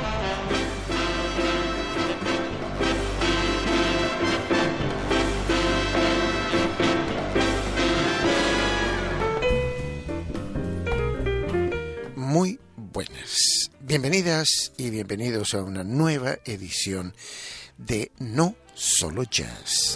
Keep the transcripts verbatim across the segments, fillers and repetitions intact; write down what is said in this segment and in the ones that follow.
Muy buenas, bienvenidas y bienvenidos a una nueva edición de No Solo Jazz.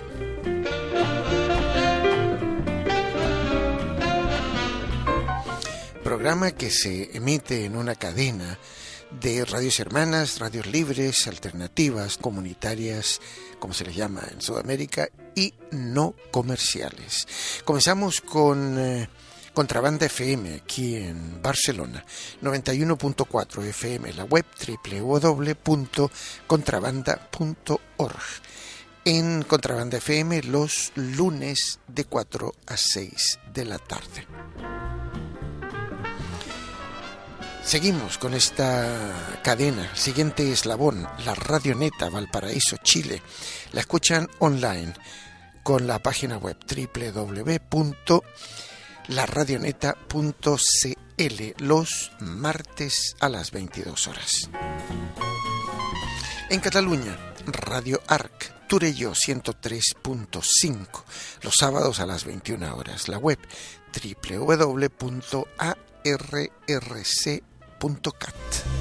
Programa que se emite en una cadena de radios hermanas, radios libres, alternativas, comunitarias, como se les llama en Sudamérica, y no comerciales. Comenzamos con eh, Contrabanda F M aquí en Barcelona, noventa y uno punto cuatro F M, la web doble u doble u doble u punto contrabanda punto org. En Contrabanda F M los lunes de cuatro a seis de la tarde. Seguimos con esta cadena, el siguiente eslabón, la Radioneta Valparaíso, Chile. La escuchan online con la página web doble u doble u doble u punto la radioneta punto c l los martes a las veintidós horas. En Cataluña, Radio Arc, Torelló ciento tres punto cinco, los sábados a las veintiuna horas. La web doble u doble u doble u punto a r r c punto cat.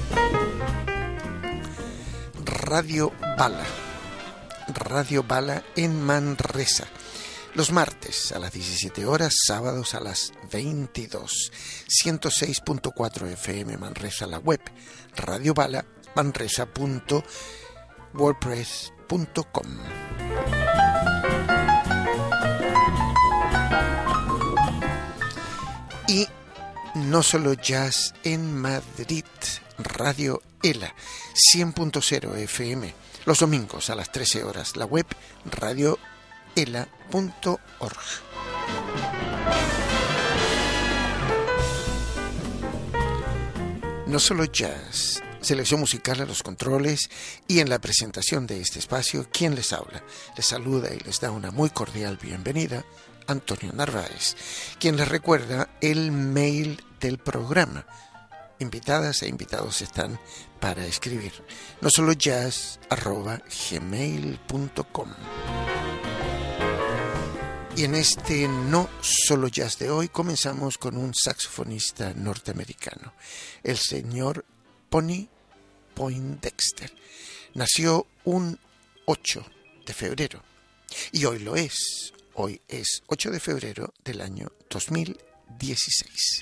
Radio Bala, Radio Bala en Manresa, los martes a las diecisiete horas, sábados a las veintidós. ciento seis punto cuatro F M Manresa, la web radiobala manresa punto wordpress punto com. Y No Solo Jazz en Madrid, Radio ELA, cien punto cero F M, los domingos a las trece horas, la web radio ela punto org. No Solo Jazz, selección musical a los controles y en la presentación de este espacio, ¿quién les habla? Les saluda y les da una muy cordial bienvenida Antonio Narváez, quien les recuerda el mail del programa. Invitadas e invitados están para escribir no solo jazz arroba gmail punto com. Y en este No Solo Jazz de hoy comenzamos con un saxofonista norteamericano, el señor Pony Poindexter. Nació un ocho de febrero y hoy lo es. Hoy es ocho de febrero del año dos mil dieciséis.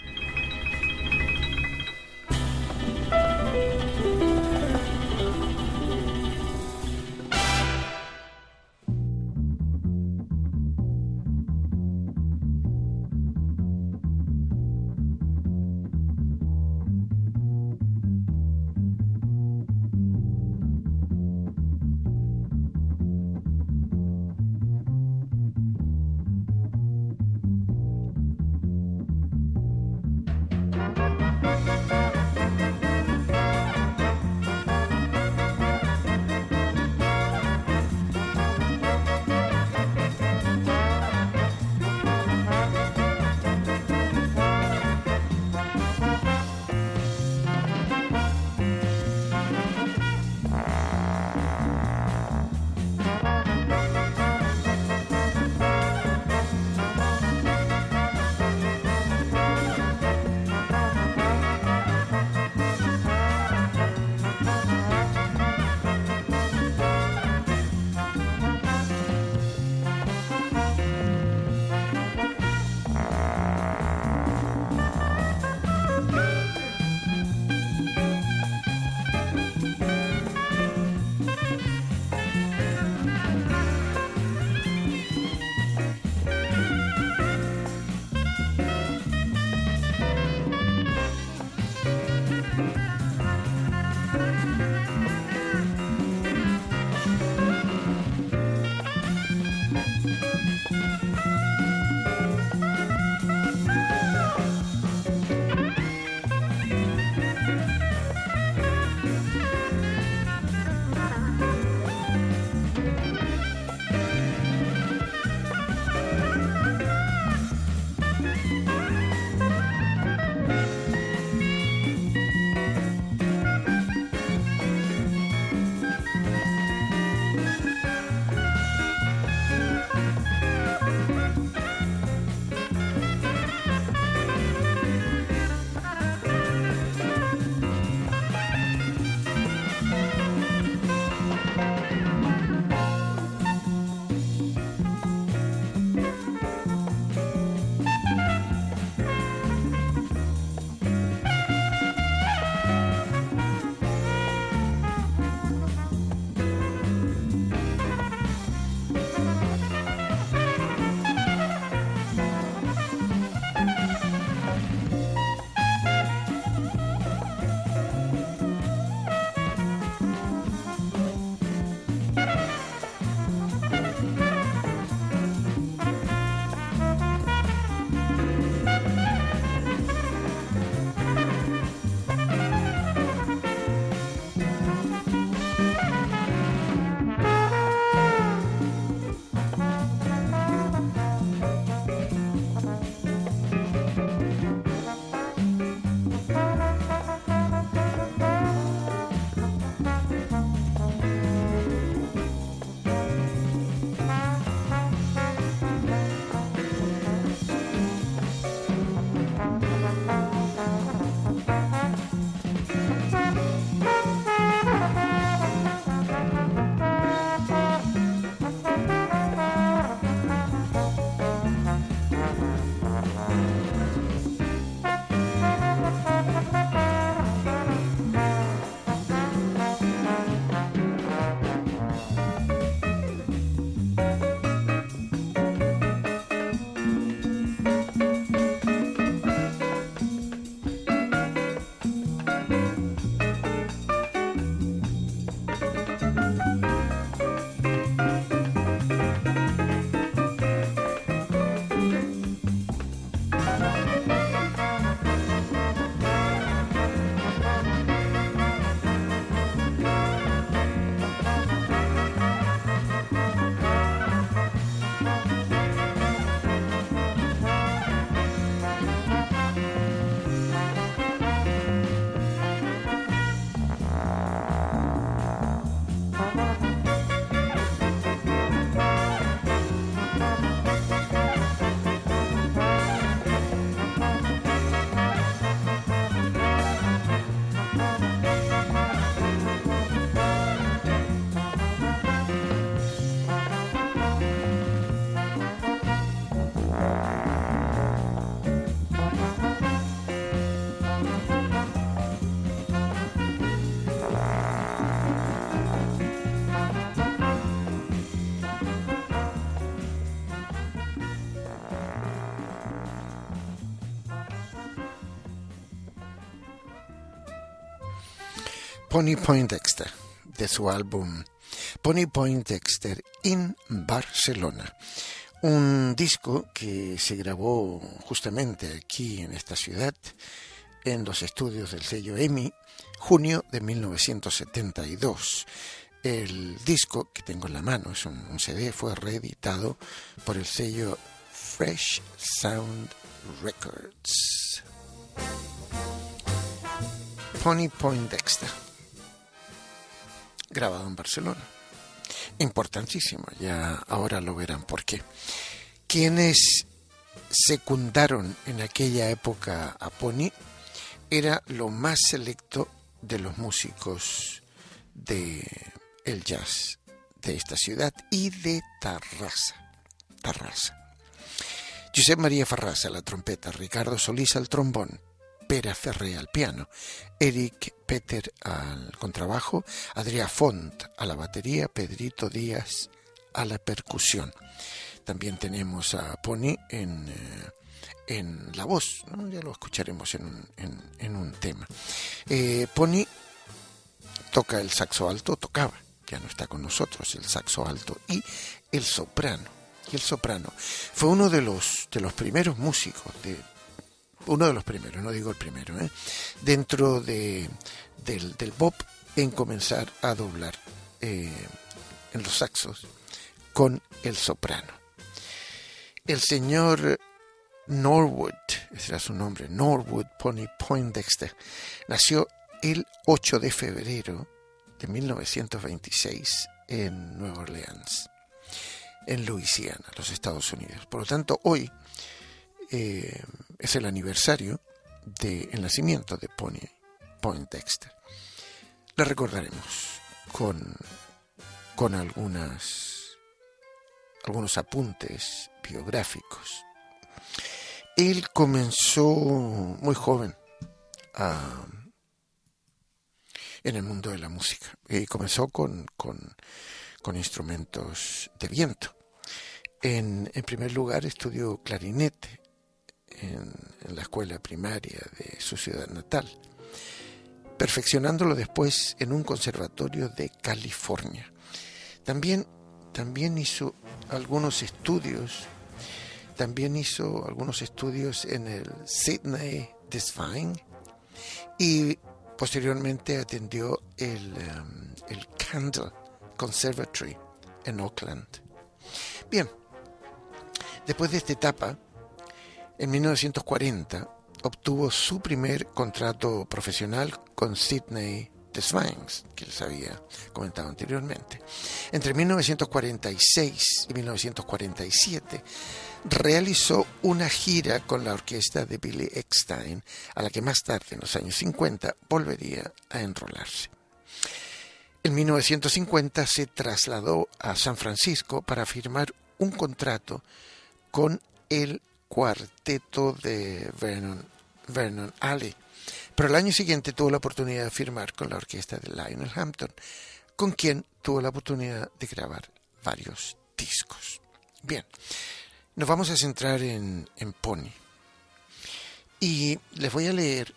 Pony Poindexter, de su álbum Pony Poindexter in Barcelona. Un disco que se grabó justamente aquí en esta ciudad, en los estudios del sello EMI, junio de mil novecientos setenta y dos. El disco que tengo en la mano, es un, un C D, fue reeditado por el sello Fresh Sound Records. Pony Poindexter, grabado en Barcelona. Importantísimo, ya ahora lo verán por qué. Quienes secundaron en aquella época a Pony era lo más selecto de los músicos de el jazz de esta ciudad y de Tarrasa. Tarrasa. Josep María Farrasa a la trompeta, Ricardo Solís al trombón, Pere Ferrer al piano, Eric Peter al contrabajo, Adrià Font a la batería, Pedrito Díaz a la percusión. También tenemos a Pony en, en la voz, ¿no? Ya lo escucharemos en un, en, en un tema. Eh, Pony toca el saxo alto, tocaba, ya no está con nosotros, el saxo alto y el soprano. Y el soprano fue uno de los, de los primeros músicos, de, uno de los primeros, no digo el primero, ¿eh? dentro de, del, del bop en comenzar a doblar eh, en los saxos con el soprano. El señor Norwood, ese era su nombre, Norwood Pony Poindexter, nació el ocho de febrero de mil novecientos veintiséis en Nueva Orleans, en Luisiana, los Estados Unidos. Por lo tanto, hoy eh, es el aniversario del nacimiento de Pony Poindexter. La recordaremos con, con algunas, algunos apuntes biográficos. Él comenzó muy joven a, en el mundo de la música y comenzó con, con, con instrumentos de viento. En, en primer lugar estudió clarinete en, en la escuela primaria de su ciudad natal, perfeccionándolo después en un conservatorio de California. También, también hizo algunos estudios, también hizo algunos estudios en el Sidney Desvine y posteriormente atendió el, um, el Candle Conservatory en Oakland. Bien, después de esta etapa, en mil novecientos cuarenta obtuvo su primer contrato profesional con Sidney Desvine, que les había comentado anteriormente. Entre mil novecientos cuarenta y seis y mil novecientos cuarenta y siete realizó una gira con la orquesta de Billy Eckstine, a la que más tarde, en los años cincuenta, volvería a enrolarse. En mil novecientos cincuenta se trasladó a San Francisco para firmar un contrato con el cuarteto de Vernon, Vernon Alley, pero el año siguiente tuvo la oportunidad de firmar con la orquesta de Lionel Hampton, con quien tuvo la oportunidad de grabar varios discos. Bien, nos vamos a centrar en, en Pony y les voy a leer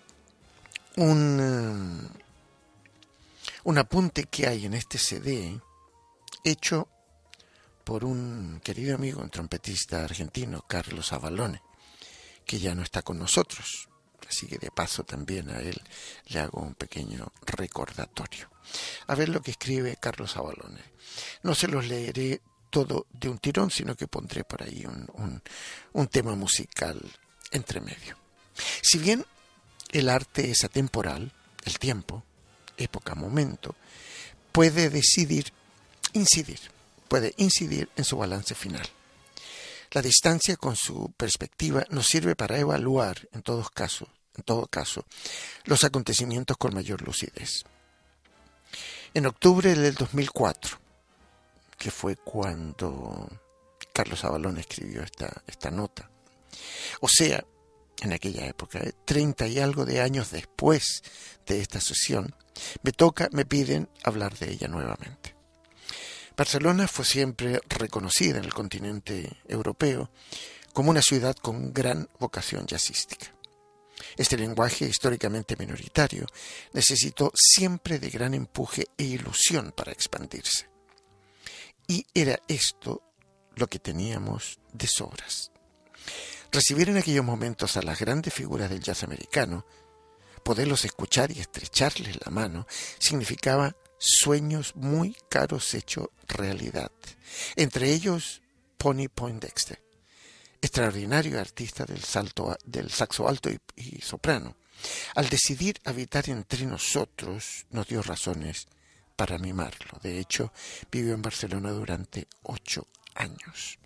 un, un apunte que hay en este C D hecho por un querido amigo, un trompetista argentino, Carlos Avalone, que ya no está con nosotros. Así que de paso también a él le hago un pequeño recordatorio. A ver lo que escribe Carlos Avalone. No se los leeré todo de un tirón, sino que pondré por ahí un, un, un tema musical entre medio. Si bien el arte es atemporal, el tiempo, época, momento, puede decidir, incidir, puede incidir en su balance final. La distancia con su perspectiva nos sirve para evaluar, en todos casos, en todo caso, los acontecimientos con mayor lucidez. En octubre del dos mil cuatro, que fue cuando Carlos Avalone escribió esta, esta nota, o sea, en aquella época, treinta y algo de años después de esta sesión, me toca, me piden hablar de ella nuevamente. Barcelona fue siempre reconocida en el continente europeo como una ciudad con gran vocación jazzística. Este lenguaje históricamente minoritario necesitó siempre de gran empuje e ilusión para expandirse. Y era esto lo que teníamos de sobras. Recibir en aquellos momentos a las grandes figuras del jazz americano, poderlos escuchar y estrecharles la mano, significaba sueños muy caros hechos realidad. Entre ellos, Pony Poindexter, extraordinario artista del, salto, del saxo alto y, y soprano. Al decidir habitar entre nosotros, nos dio razones para mimarlo. De hecho, vivió en Barcelona durante ocho años.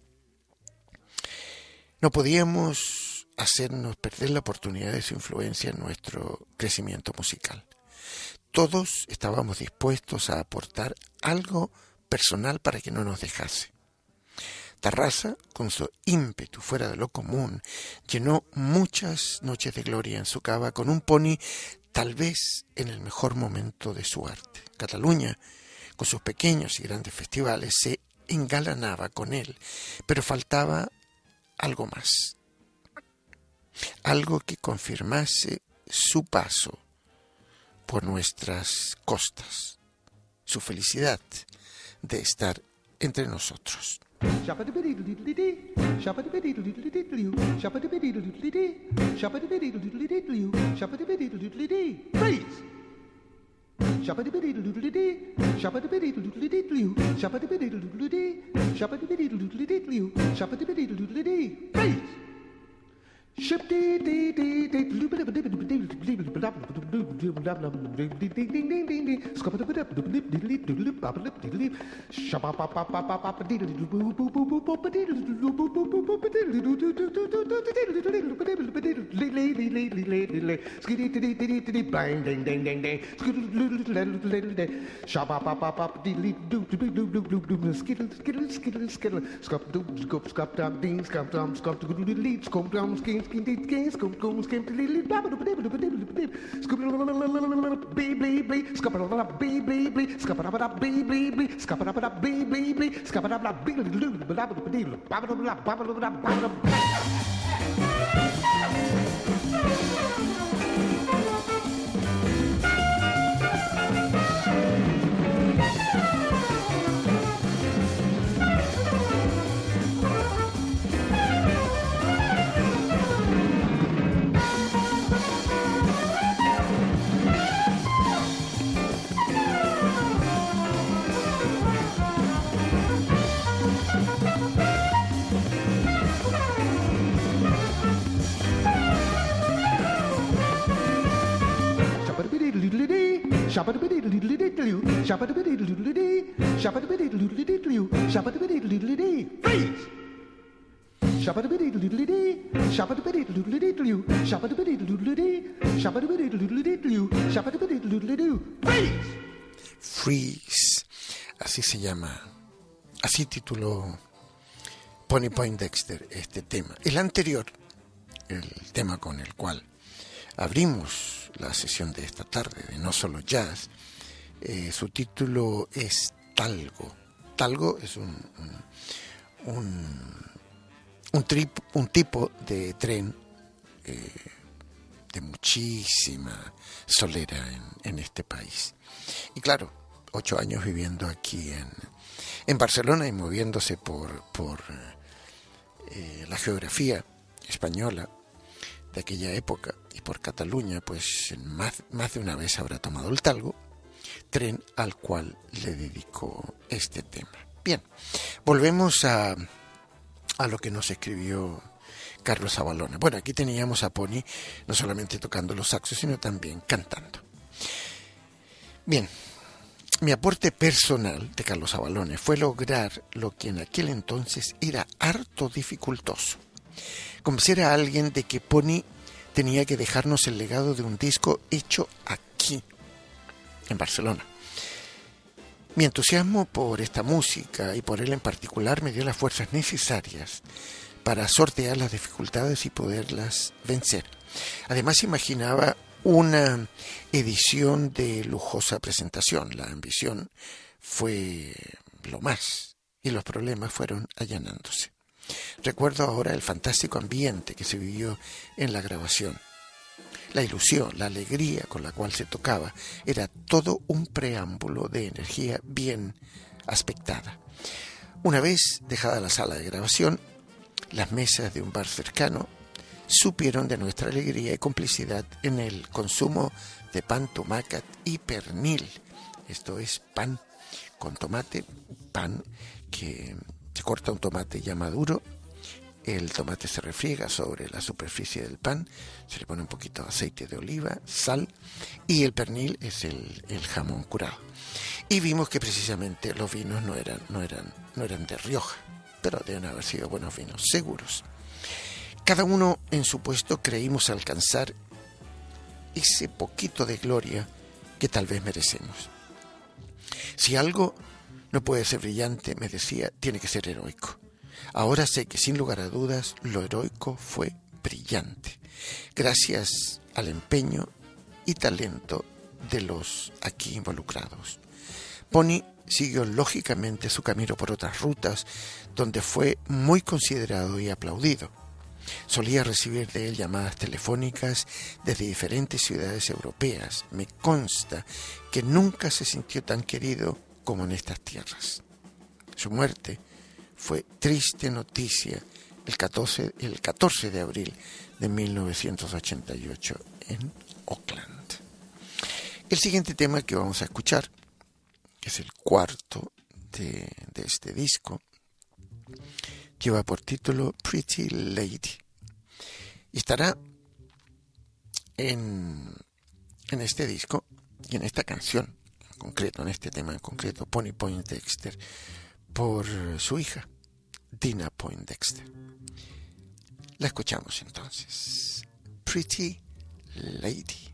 No podíamos hacernos perder la oportunidad de su influencia en nuestro crecimiento musical. Todos estábamos dispuestos a aportar algo personal para que no nos dejase. Tarrasa, con su ímpetu fuera de lo común, llenó muchas noches de gloria en su cava con un pony tal vez en el mejor momento de su arte. Cataluña, con sus pequeños y grandes festivales, se engalanaba con él, pero faltaba algo más, algo que confirmase su paso por nuestras costas, su felicidad de estar entre nosotros. Ship dee dee dee dee Freeze, así se llama, así tituló Pony Poindexter este tema. El anterior, el tema con el cual abrimos la sesión de esta tarde de No Solo Jazz, eh, su título es Talgo. Talgo es un un, un, un, trip, un tipo de tren eh, de muchísima solera en, en este país. Y claro, ocho años viviendo aquí en, en Barcelona y moviéndose por, por eh, la geografía española de aquella época y por Cataluña, pues más, más de una vez habrá tomado el Talgo, tren al cual le dedicó este tema. Bien, volvemos a, a lo que nos escribió Carlos Avalone. Bueno, aquí teníamos a Pony no solamente tocando los saxos, sino también cantando. Bien, mi aporte personal de Carlos Avalone fue lograr lo que en aquel entonces era harto dificultoso: convencer a alguien de que Pony tenía que dejarnos el legado de un disco hecho aquí, en Barcelona. Mi entusiasmo por esta música y por él en particular me dio las fuerzas necesarias para sortear las dificultades y poderlas vencer. Además, imaginaba una edición de lujosa presentación. La ambición fue lo más y los problemas fueron allanándose. Recuerdo ahora el fantástico ambiente que se vivió en la grabación. La ilusión, la alegría con la cual se tocaba era todo un preámbulo de energía bien aspectada. Una vez dejada la sala de grabación, las mesas de un bar cercano supieron de nuestra alegría y complicidad en el consumo de pan, tomacat y pernil. Esto es pan con tomate, pan que se corta un tomate ya maduro, el tomate se refriega sobre la superficie del pan, se le pone un poquito de aceite de oliva, sal, y el pernil es el, el jamón curado. Y vimos que precisamente los vinos no eran, no eran, no eran de Rioja, pero deben haber sido buenos vinos, seguros. Cada uno en su puesto creímos alcanzar ese poquito de gloria que tal vez merecemos. Si algo no puede ser brillante, me decía, tiene que ser heroico. Ahora sé que sin lugar a dudas lo heroico fue brillante, gracias al empeño y talento de los aquí involucrados. Pony siguió lógicamente su camino por otras rutas, donde fue muy considerado y aplaudido. Solía recibir de él llamadas telefónicas desde diferentes ciudades europeas. Me consta que nunca se sintió tan querido como en estas tierras. Su muerte fue triste noticia el catorce, el catorce de abril de mil novecientos ochenta y ocho en Oakland. El siguiente tema que vamos a escuchar, que es el cuarto de, de este disco, lleva por título Pretty Lady y estará en, en este disco y en esta canción en concreto, en este tema en concreto, Pony Poindexter, por su hija Dina Poindexter. La escuchamos entonces. Pretty Lady.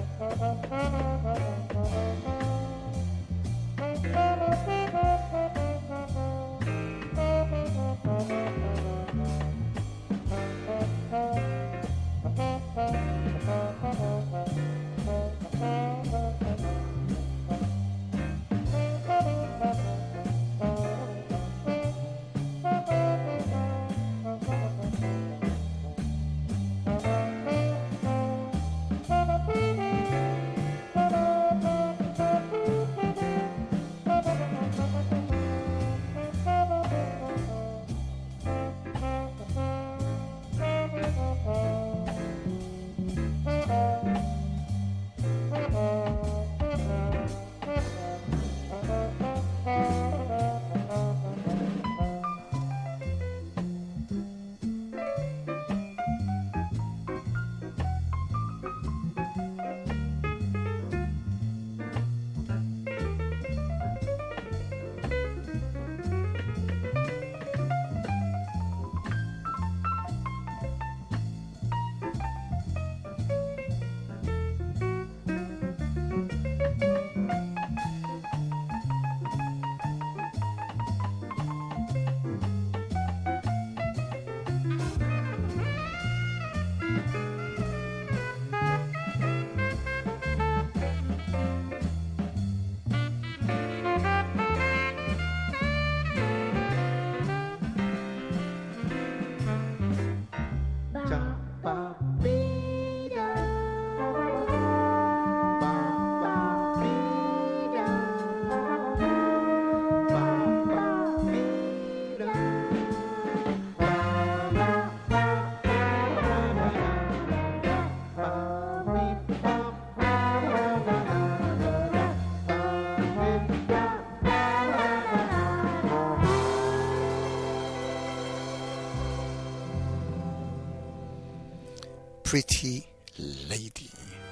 Pretty Lady.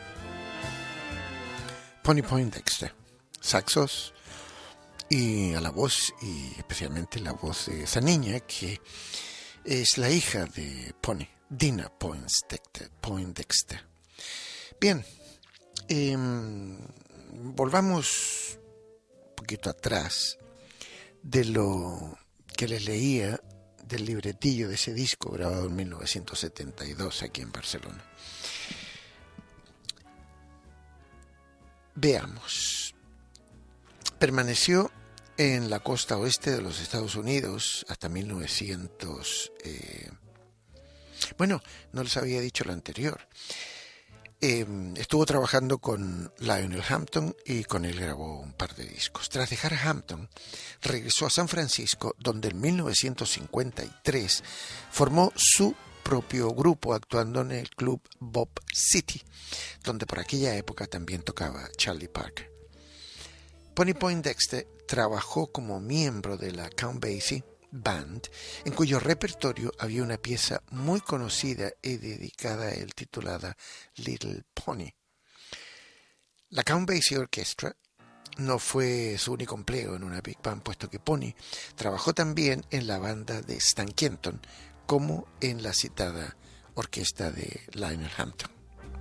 Pony Poindexter, saxos y a la voz, y especialmente la voz de esa niña que es la hija de Pony, Dina Poindexter. Poindexter. Bien, eh, volvamos un poquito atrás de lo que les leía del libretillo de ese disco grabado en mil novecientos setenta y dos aquí en Barcelona. Veamos. Permaneció en la costa oeste de los Estados Unidos hasta mil novecientos... Eh, bueno, no les había dicho lo anterior. Eh, estuvo trabajando con Lionel Hampton y con él grabó un par de discos. Tras dejar a Hampton, regresó a San Francisco, donde en mil novecientos cincuenta y tres formó su propio grupo, actuando en el club Bob City, donde por aquella época también tocaba Charlie Parker. Pony Poindexter trabajó como miembro de la Count Basie Band, en cuyo repertorio había una pieza muy conocida y dedicada a él titulada Little Pony. La Count Basie Orchestra no fue su único empleo en una big band, puesto que Pony trabajó también en la banda de Stan Kenton, como en la citada orquesta de Lionel Hampton.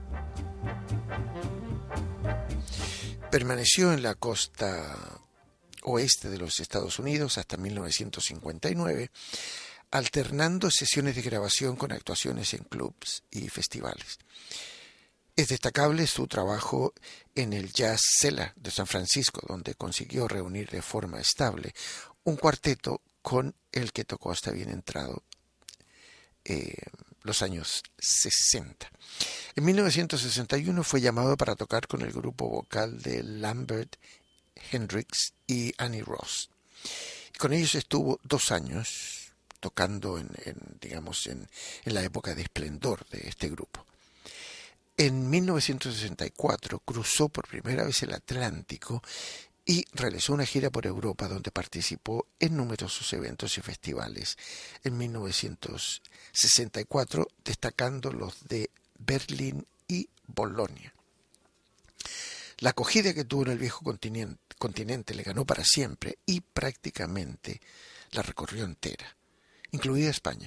Permaneció en la costa oeste de los Estados Unidos hasta mil novecientos cincuenta y nueve, alternando sesiones de grabación con actuaciones en clubs y festivales. Es destacable su trabajo en el Jazz Cellar de San Francisco, donde consiguió reunir de forma estable un cuarteto con el que tocó hasta bien entrado eh, los años sesenta. En mil novecientos sesenta y uno fue llamado para tocar con el grupo vocal de Lambert Hendricks y Annie Ross. Con ellos estuvo dos años tocando en, en digamos en, en la época de esplendor de este grupo. En mil novecientos sesenta y cuatro cruzó por primera vez el Atlántico y realizó una gira por Europa, donde participó en numerosos eventos y festivales. En mil novecientos sesenta y cuatro destacando los de Berlín y Bolonia. La acogida que tuvo en el viejo continente, continente le ganó para siempre y prácticamente la recorrió entera, incluida España,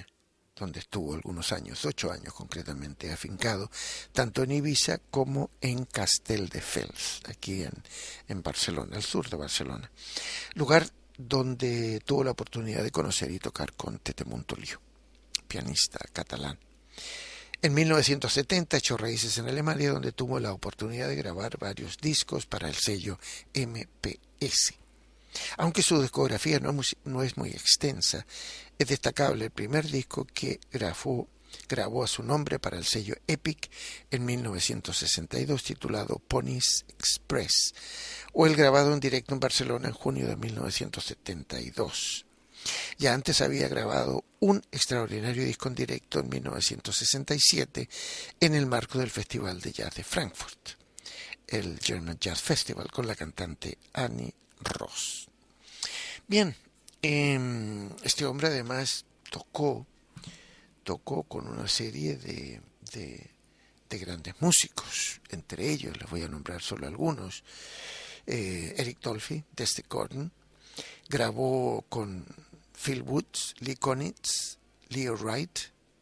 donde estuvo algunos años, ocho años concretamente, afincado, tanto en Ibiza como en Castelldefels, aquí en, en Barcelona, al sur de Barcelona, lugar donde tuvo la oportunidad de conocer y tocar con Tete Montoliu, pianista catalán. En mil novecientos setenta echó raíces en Alemania, donde tuvo la oportunidad de grabar varios discos para el sello M P S. Aunque su discografía no, no es muy extensa, es destacable el primer disco que grabó, grabó a su nombre para el sello Epic en mil novecientos sesenta y dos, titulado Ponies Express, o el grabado en directo en Barcelona en junio de mil novecientos setenta y dos. Ya antes había grabado un extraordinario disco en directo en mil novecientos sesenta y siete en el marco del Festival de Jazz de Frankfurt, el German Jazz Festival, con la cantante Annie Ross. Bien, eh, este hombre además tocó, tocó con una serie de, de, de grandes músicos, entre ellos les voy a nombrar solo algunos. eh, Eric Dolphy, Dexter Gordon, grabó con Phil Woods, Lee Konitz, Leo Wright,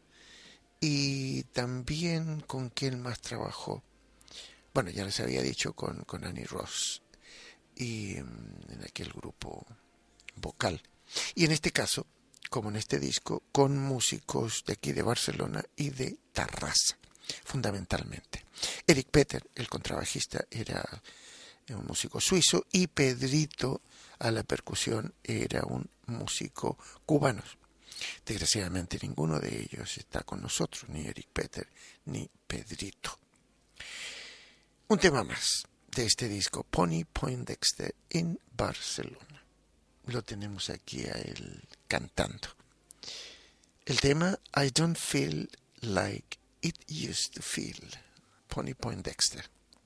y también con quién más trabajó. Bueno, ya les había dicho con, con Annie Ross y en aquel grupo vocal. Y en este caso, como en este disco, con músicos de aquí de Barcelona y de Tarrasa, fundamentalmente. Eric Peter, el contrabajista, era un músico suizo, y Pedrito a la percusión era un músico cubano. Desgraciadamente ninguno de ellos está con nosotros, ni Eric Peter ni Pedrito. Un tema más de este disco, Pony Poindexter en Barcelona. Lo tenemos aquí a él cantando. El tema I Don't Feel Like It Used to Feel, Pony Poindexter.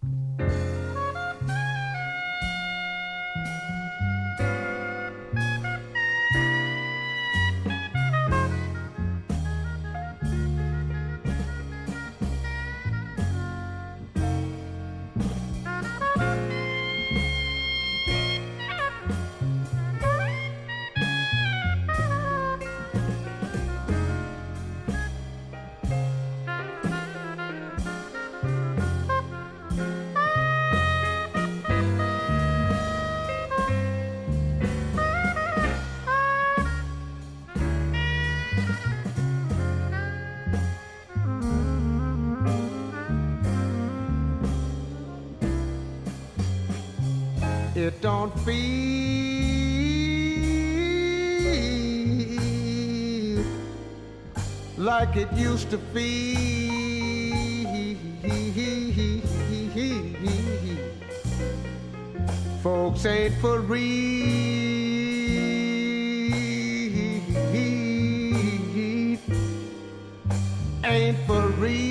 It don't feel like it used to feel. Folks ain't for real, ain't for real.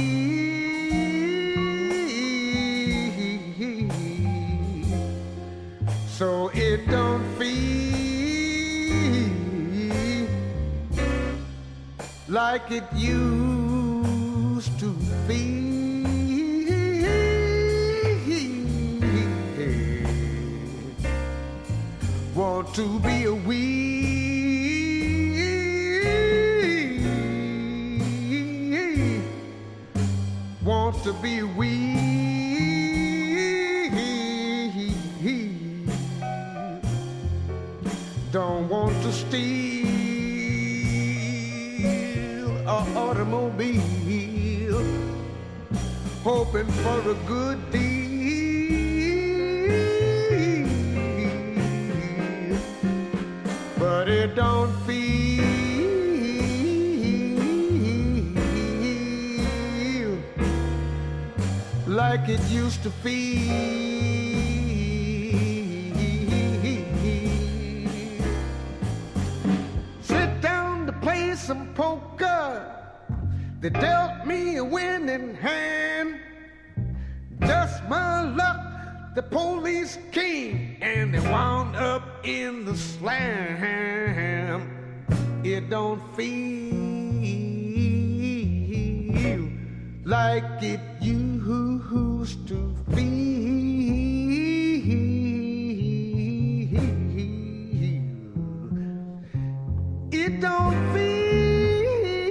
So it don't feel like it used to feel. Want to be a we, want to be a we. Don't want to steal an automobile, hoping for a good deal, but it don't feel like it used to feel. Some poker, they dealt me a winning hand. Just my luck, the police came and they wound up in the slam. It don't feel like it used to feel. It don't feel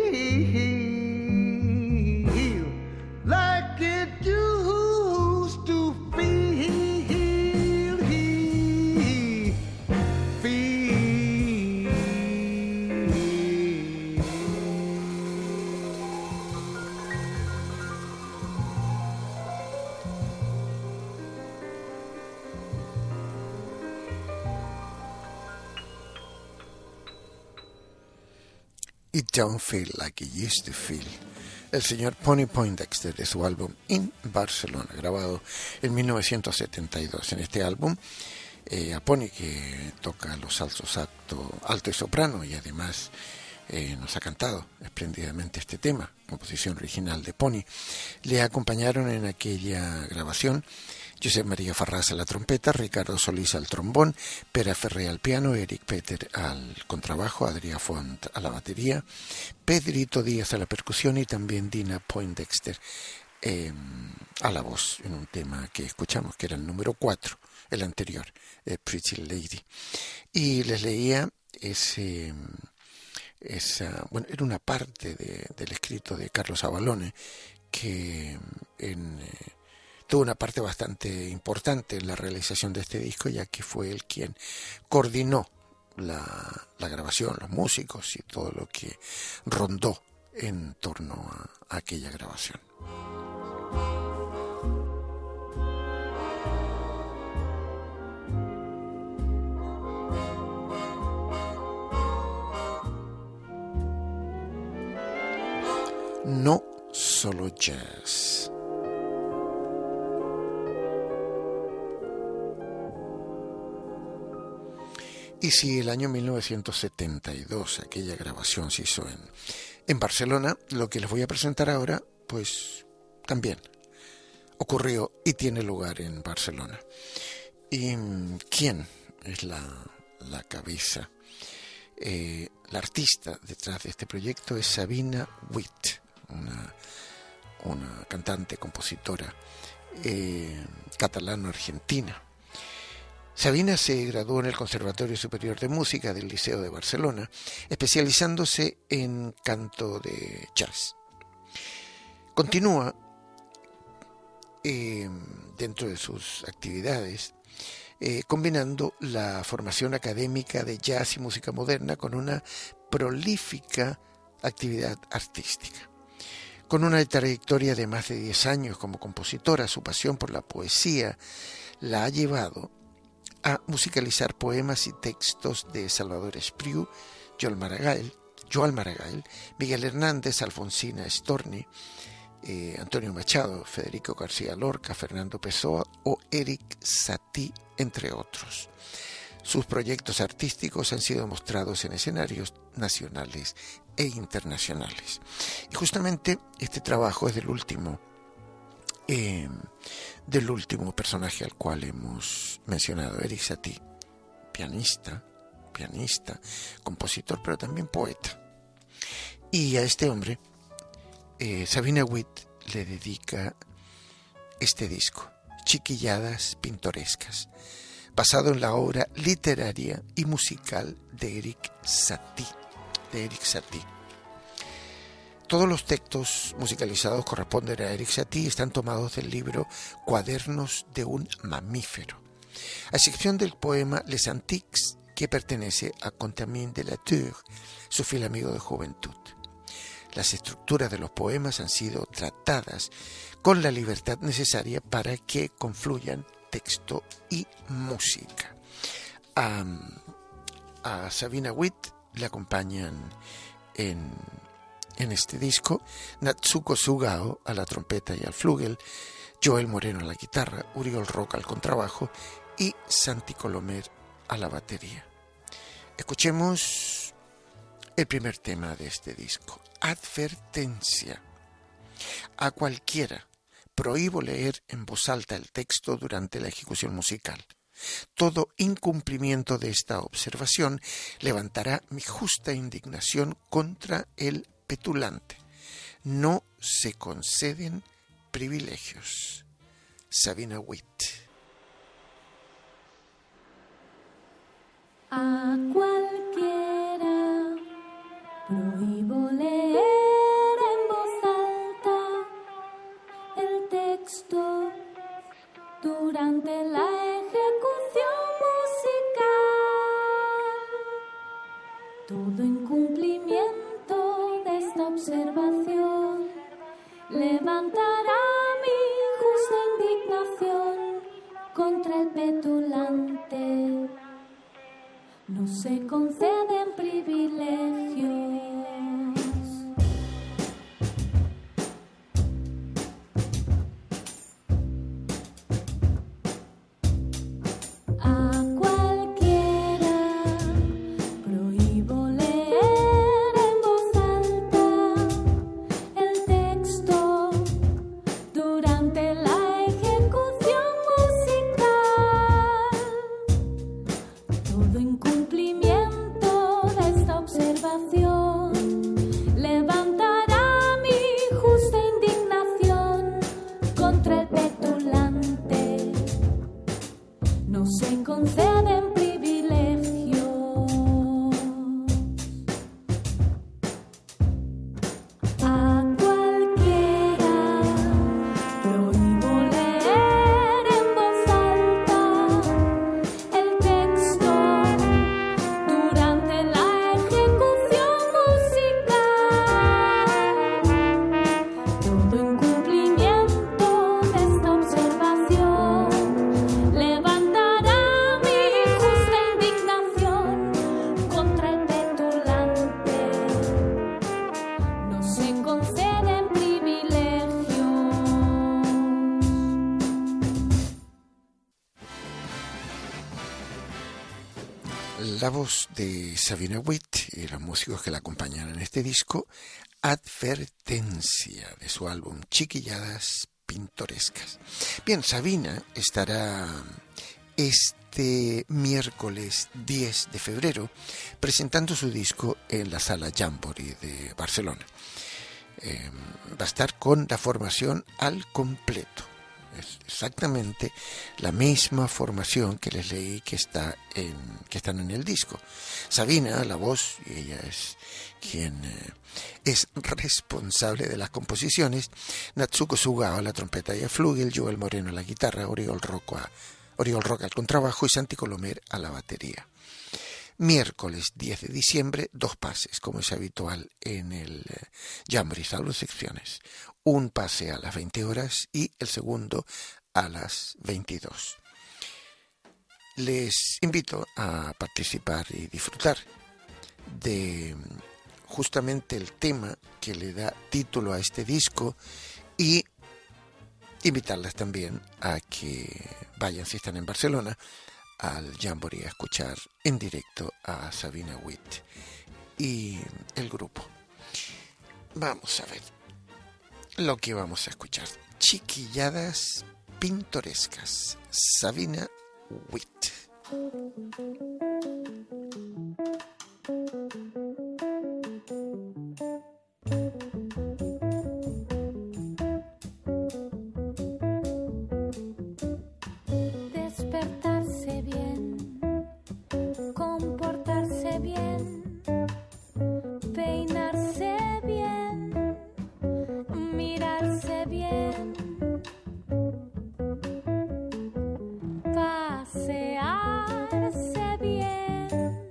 It Don't Feel Like It Used to Feel. El señor Pony Poindexter de su álbum In Barcelona, grabado en mil novecientos setenta y dos. En este álbum, eh, a Pony, que toca los altos alto, alto y soprano, y además eh, nos ha cantado espléndidamente este tema, composición original de Pony, le acompañaron en aquella grabación Josep María Farrás a la trompeta, Ricardo Solís al trombón, Pere Ferrer al piano, Eric Peter al contrabajo, Adrià Font a la batería, Pedrito Díaz a la percusión y también Dina Poindexter eh, a la voz en un tema que escuchamos, que era el número cuatro, el anterior, eh, Pretty Lady. Y les leía ese... Esa, bueno, era una parte de, del escrito de Carlos Avalone que en, eh, tuvo una parte bastante importante en la realización de este disco, ya que fue él quien coordinó la, la grabación, los músicos y todo lo que rondó en torno a, a aquella grabación. No solo jazz. Y si el año mil novecientos setenta y dos aquella grabación se hizo en, en Barcelona, lo que les voy a presentar ahora, pues también ocurrió y tiene lugar en Barcelona. ¿Y quién es la, la cabeza? Eh, la artista detrás de este proyecto es Sabina Witt, una, una cantante, compositora eh, catalano-argentina. Sabina se graduó en el Conservatorio Superior de Música del Liceo de Barcelona, especializándose en canto de jazz. Continúa eh, dentro de sus actividades eh, combinando la formación académica de jazz y música moderna con una prolífica actividad artística. Con una trayectoria de más de diez años como compositora, su pasión por la poesía la ha llevado a musicalizar poemas y textos de Salvador Espriu, Joan Maragall, Joan Maragall, Miguel Hernández, Alfonsina Storni, eh, Antonio Machado, Federico García Lorca, Fernando Pessoa o Eric Satie, entre otros. Sus proyectos artísticos han sido mostrados en escenarios nacionales e internacionales. Y justamente este trabajo es del último, eh, del último personaje al cual hemos mencionado, Eric Satie, pianista, pianista, compositor, pero también poeta. Y a este hombre, eh, Sabina Witt le dedica este disco, Chiquilladas Pintorescas, basado en la obra literaria y musical de Eric Satie, de Eric Satie. Todos los textos musicalizados corresponden a Eric Satie y están tomados del libro Cuadernos de un mamífero, a excepción del poema Les Antiques, que pertenece a Contamine de la Tour, su fiel amigo de juventud. Las estructuras de los poemas han sido tratadas con la libertad necesaria para que confluyan texto y música. A, a Sabina Witt le acompañan en, en este disco Natsuko Sugao a la trompeta y al flugel, Joel Moreno a la guitarra, Uriol Roca al contrabajo y Santi Colomer a la batería. Escuchemos el primer tema de este disco, Advertencia. A cualquiera prohíbo leer en voz alta el texto durante la ejecución musical. Todo incumplimiento de esta observación levantará mi justa indignación contra el petulante. No se conceden privilegios. Sabina Witt. A cualquiera prohíbo leer en voz alta el texto durante la ejecución musical. Todo incumplimiento de esta observación levantará mi justa indignación contra el petulante. No se conceden privilegios. se conceden privilegios. A cualquiera prohíbo leer en voz alta el texto durante la ejecución musical. Todo incumplimiento de esta observación levantará mi justa indignación contra el petulante. No se conceden privilegios. La voz de Sabina Witt y los músicos que la acompañan en este disco, Advertencia, de su álbum Chiquilladas Pintorescas. Bien, Sabina estará este miércoles diez de febrero presentando su disco en la Sala Jamboree de Barcelona. Eh, va a estar con la formación al completo. Es exactamente la misma formación que les leí que está en que están en el disco. Sabina, la voz, y ella es quien eh, es responsable de las composiciones, Natsuko Sugao a la trompeta y a flugel, Joel Moreno a la guitarra, Oriol Roca, Oriol Roca al contrabajo y Santi Colomer a la batería. Miércoles diez de diciembre, dos pases, como es habitual en el eh, Jamboree, salvo secciones. Un pase a las veinte horas y el segundo a las veintidós. Les invito a participar y disfrutar de justamente el tema que le da título a este disco y invitarlas también a que vayan, si están en Barcelona, al Jamboree a escuchar en directo a Sabina Witt y el grupo. Vamos a ver lo que vamos a escuchar. Chiquilladas Pintorescas, Sabina Witt. Despertarse bien, comportarse bien, peinarse bien, mirarse bien, pasearse bien,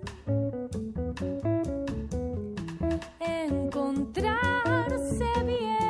encontrarse bien.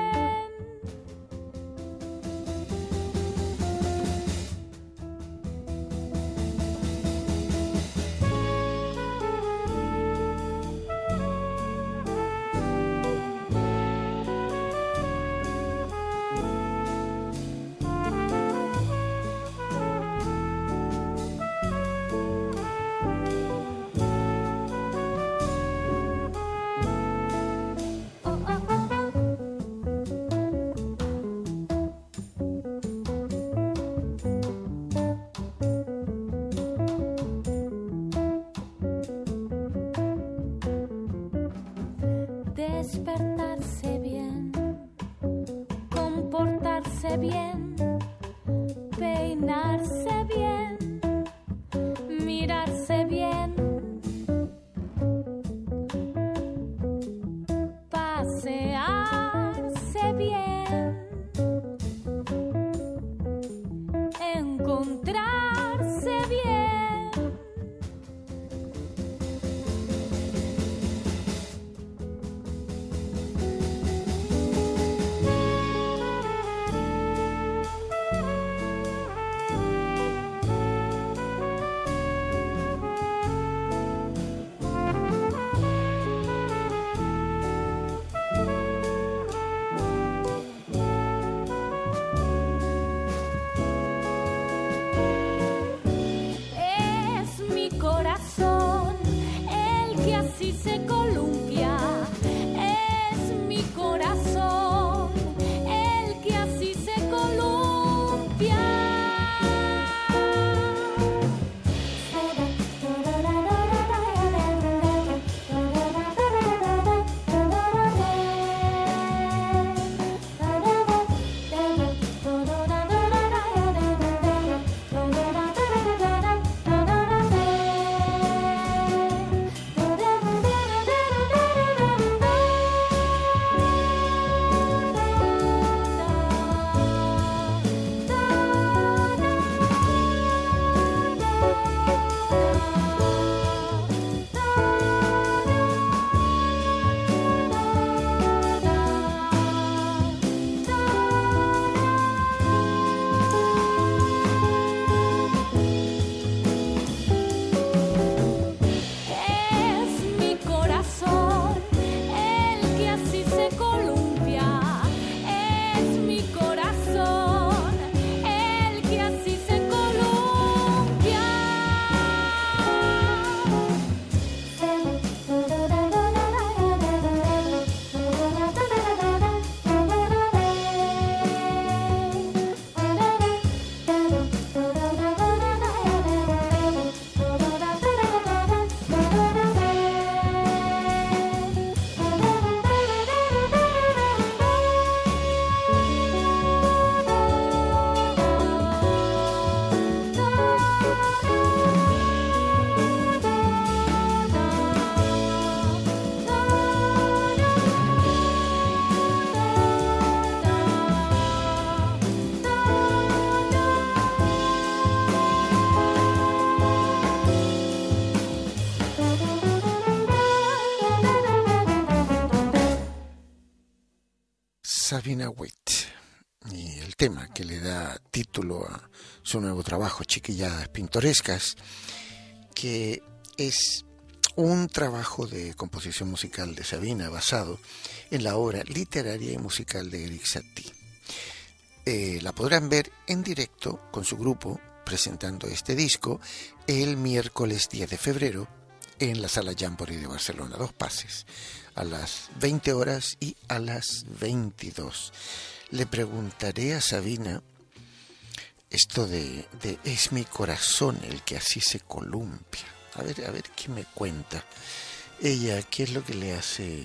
Despertarse bien, comportarse bien, peinarse bien, mirarse bien, pasearse bien, encontrarse bien. Sabina Wait y el tema que le da título a su nuevo trabajo, Chiquilladas Pintorescas, que es un trabajo de composición musical de Sabina basado en la obra literaria y musical de Erik Satie. Eh, la podrán ver en directo con su grupo presentando este disco el miércoles diez de febrero en la Sala Jamboree de Barcelona, dos pases, a las veinte horas y a las veintidós. Le preguntaré a Sabina esto de, de es mi corazón el que así se columpia. A ver, a ver qué me cuenta. Ella, ¿qué es lo que le hace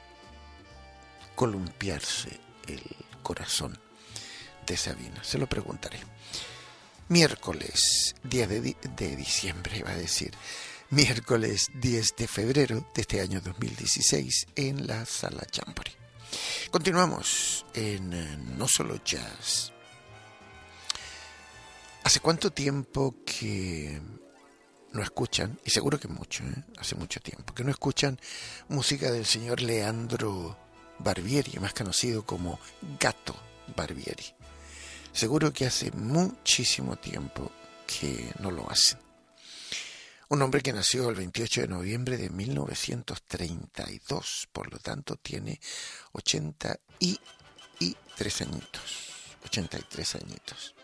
columpiarse el corazón de Sabina? Se lo preguntaré. Miércoles diez de, di- de diciembre, iba a decir. Miércoles diez de febrero de este año dos mil dieciséis en la Sala Jamboree. Continuamos en eh, No Solo Jazz. ¿Hace cuánto tiempo que no escuchan? Y seguro que mucho, ¿eh? Hace mucho tiempo que no escuchan música del señor Leandro Barbieri, más conocido como Gato Barbieri. Seguro que hace muchísimo tiempo que no lo hacen. Un hombre que nació el veintiocho de noviembre de mil novecientos treinta y dos, por lo tanto tiene ochenta y tres añitos. ochenta y tres añitos.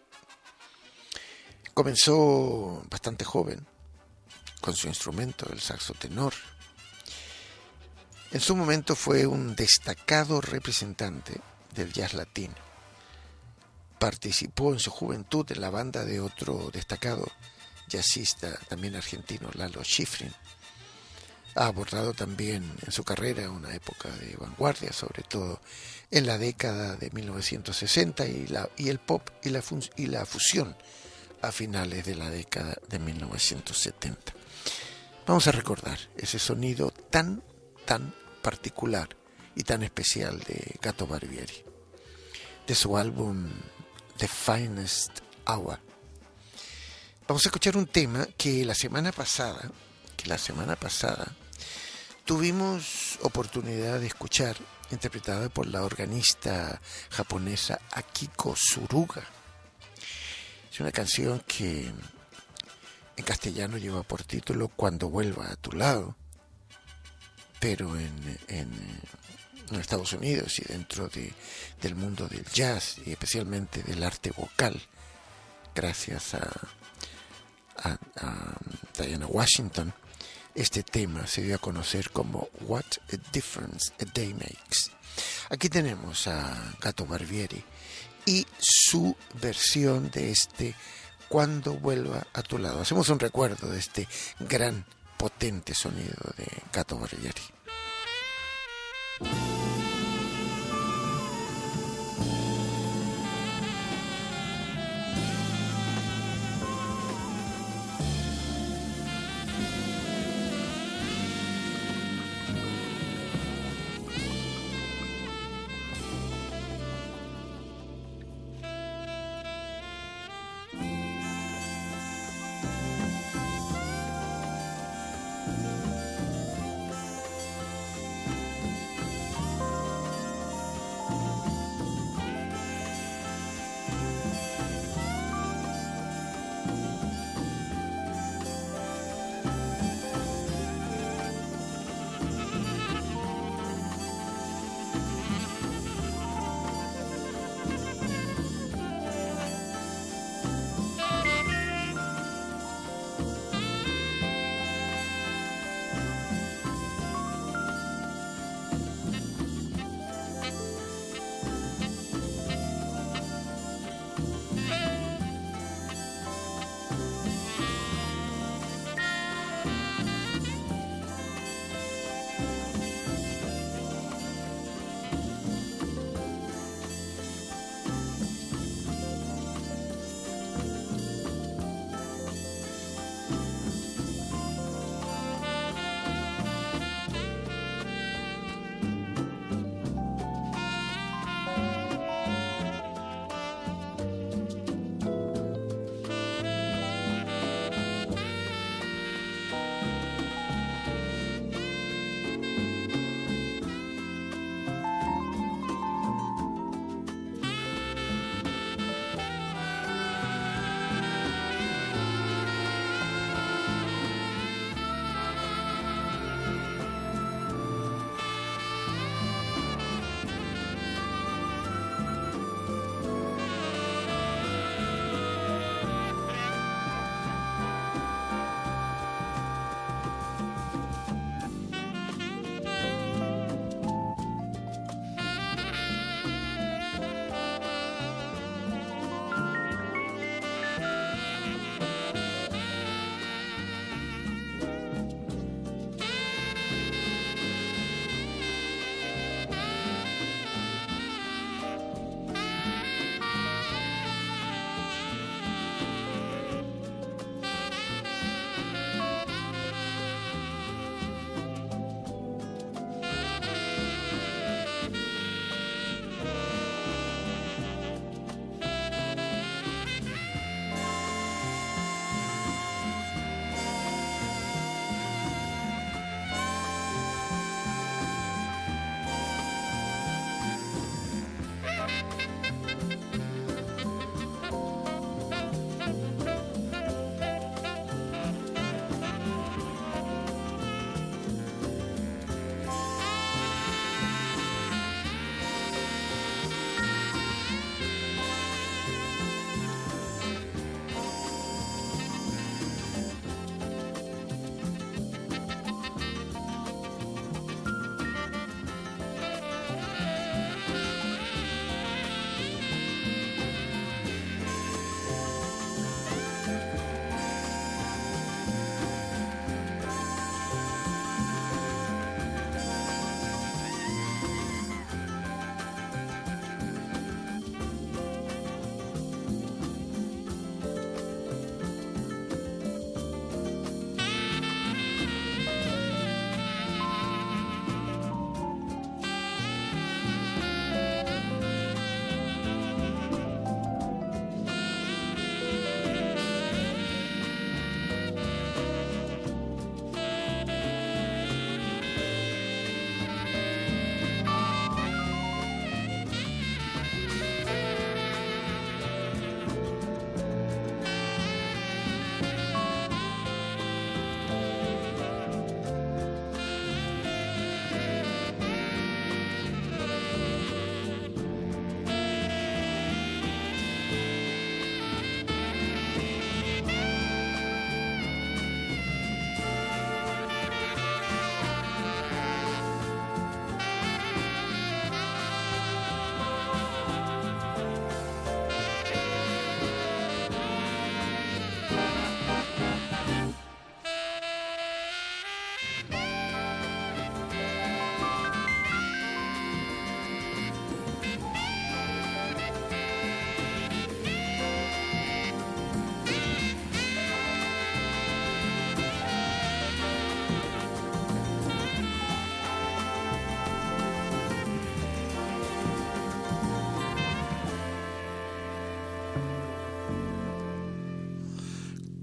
Comenzó bastante joven con su instrumento, el saxo tenor. En su momento fue un destacado representante del jazz latino. Participó en su juventud en la banda de otro destacado jazzista, también argentino, Lalo Schifrin. Ha abordado también en su carrera una época de vanguardia, sobre todo en la década de mil novecientos sesenta y, la, y el pop y la, fun, y la fusión a finales de la década de mil novecientos setenta. Vamos a recordar ese sonido tan, tan particular y tan especial de Gato Barbieri, de su álbum The Finest Hour. Vamos a escuchar un tema que la semana pasada, que la semana pasada tuvimos oportunidad de escuchar, interpretada por la organista japonesa Akiko Tsuruga. Es una canción que en castellano lleva por título Cuando vuelva a tu lado, pero en, en, en Estados Unidos y dentro de, del mundo del jazz y especialmente del arte vocal, gracias a A, a Diana Washington, este tema se dio a conocer como What a Difference a Day Makes. Aquí tenemos a Gato Barbieri y su versión de este Cuando vuelva a tu lado. Hacemos un recuerdo de este gran, potente sonido de Gato Barbieri.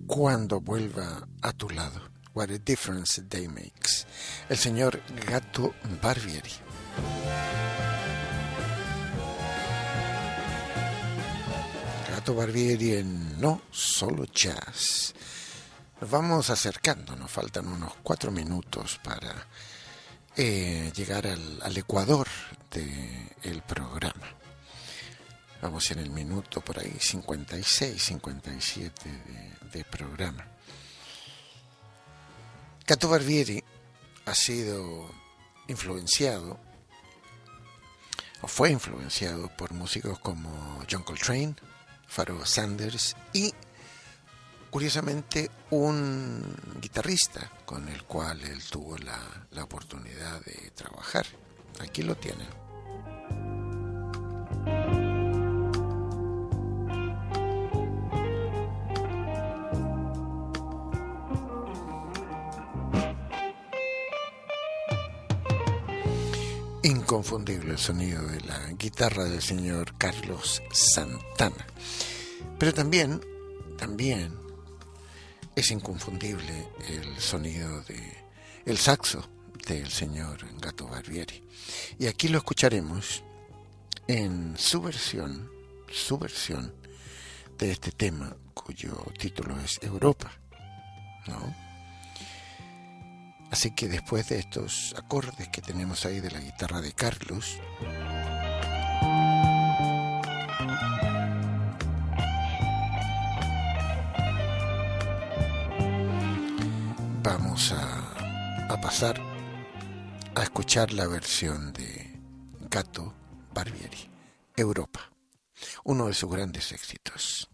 cuando vuelva a tu lado. What a difference a day makes. El señor Gato Barbieri. Gato Barbieri en No Solo Jazz. Nos vamos acercando, nos faltan unos cuatro minutos para eh, llegar al, al ecuador del programa. Vamos en el minuto por ahí cincuenta y seis, cincuenta y siete de, de programa. Gato Barbieri ha sido influenciado, o fue influenciado por músicos como John Coltrane, Pharoah Sanders y, curiosamente, un guitarrista con el cual él tuvo la, la oportunidad de trabajar. Aquí lo tienen. Inconfundible el sonido de la guitarra del señor Carlos Santana. Pero también, también es inconfundible el sonido de el saxo del señor Gato Barbieri. Y aquí lo escucharemos en su versión, su versión de este tema cuyo título es Europa, ¿no? Así que después de estos acordes que tenemos ahí de la guitarra de Carlos, vamos a, a pasar a escuchar la versión de Gato Barbieri, Europa, uno de sus grandes éxitos.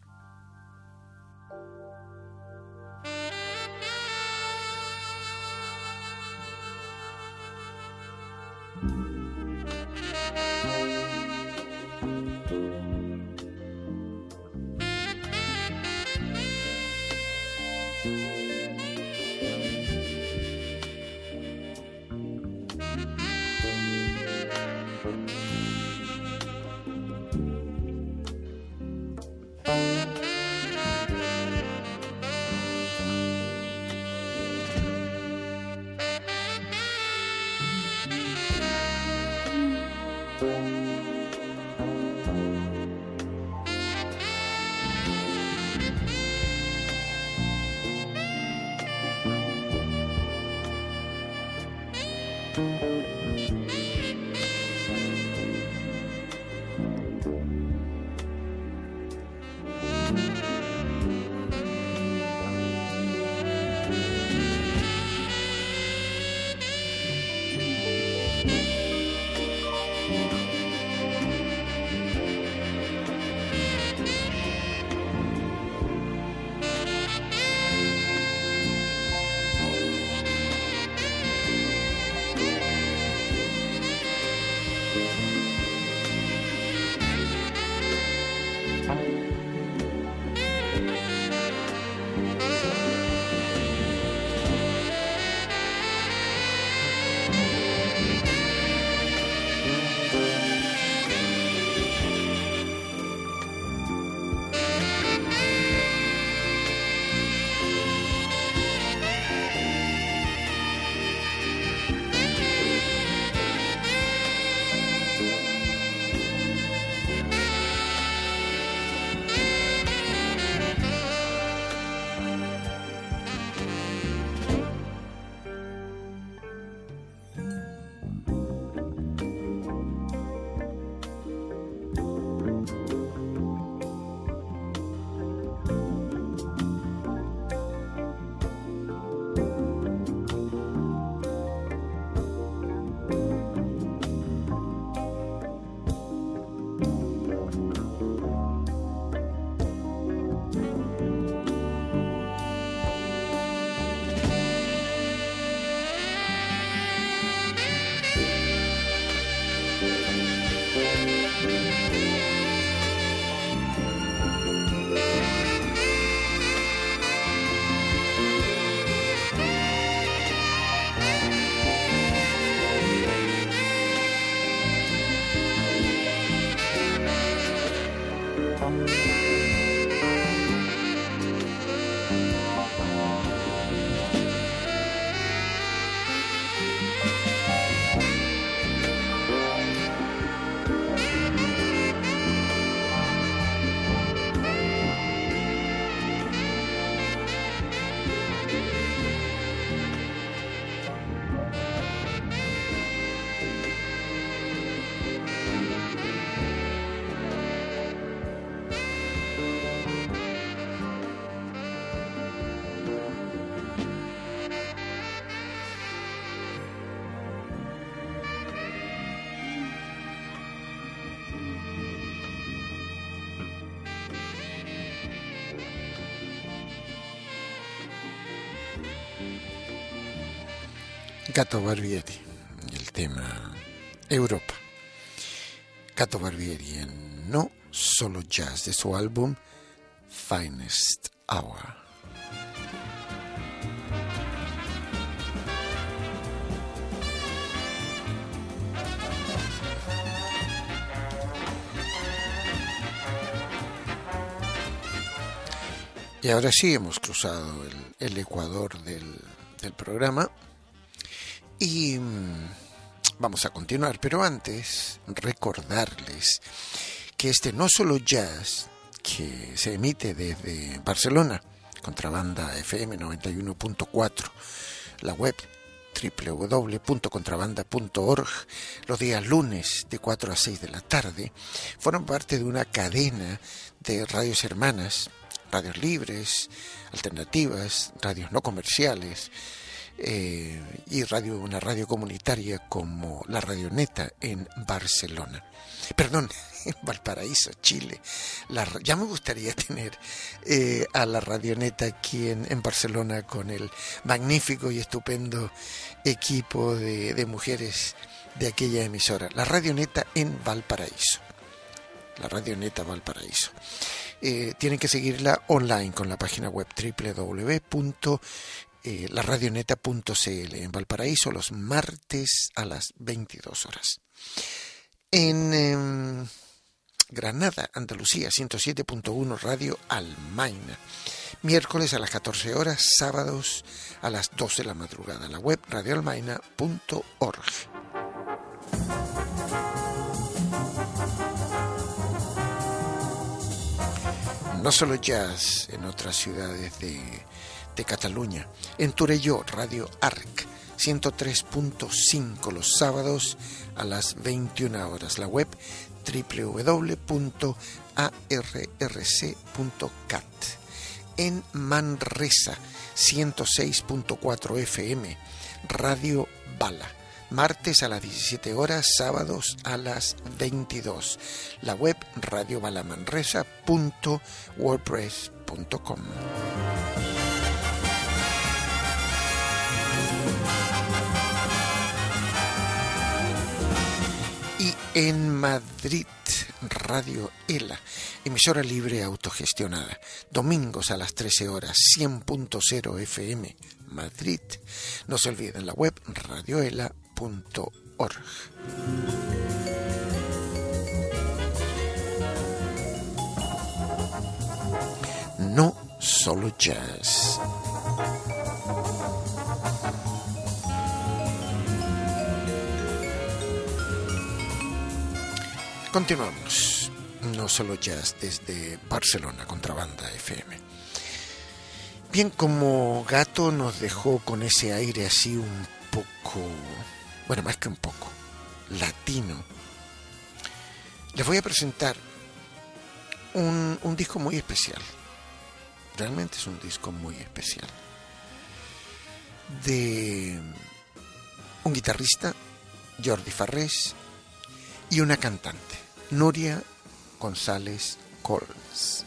Gato Barbieri, el tema Europa. Gato Barbieri en No Solo Jazz, de su álbum Finest Hour. Y ahora sí hemos cruzado el, el ecuador del, del programa y mmm, vamos a continuar, pero antes recordarles que este No Solo Jazz, que se emite desde Barcelona, Contrabanda F M noventa y uno punto cuatro, la web doble u doble u doble u punto contrabanda punto org, los días lunes de cuatro a seis de la tarde, forman parte de una cadena de radios hermanas, radios libres, alternativas, radios no comerciales, eh, y radio, una radio comunitaria como la Radioneta en Barcelona. Perdón, en Valparaíso, Chile. La, ya me gustaría tener eh, a la Radioneta aquí en, en Barcelona con el magnífico y estupendo equipo de, de mujeres de aquella emisora. La Radioneta en Valparaíso. La Radioneta Valparaíso. Eh, tienen que seguirla online con la página web doble u doble u doble u punto la radioneta punto c l en Valparaíso los martes a las veintidós horas. En eh, Granada, Andalucía, ciento siete punto uno Radio Almaina, miércoles a las catorce horas, sábados a las doce de la madrugada. La web radio almaina punto org. No solo jazz en otras ciudades de, de Cataluña. En Torelló, Radio Arc, ciento tres punto cinco los sábados a las veintiuna horas. La web doble u doble u doble u punto a r r c punto cat. En Manresa, ciento seis punto cuatro F M, Radio Bala. Martes a las diecisiete horas, sábados a las veintidós. La web radio balamanresa punto wordpress punto com. Y en Madrid, Radio ELA, emisora libre autogestionada. Domingos a las trece horas, cien punto cero F M, Madrid. No se olviden la web radioela punto org. No solo jazz. Continuamos. No solo jazz desde Barcelona, Contrabanda F M. Bien, como Gato nos dejó con ese aire así un poco, bueno, más que un poco, latino, les voy a presentar un, un disco muy especial. Realmente es un disco muy especial. De un guitarrista, Jordi Farrés, y una cantante, Núria González Cols.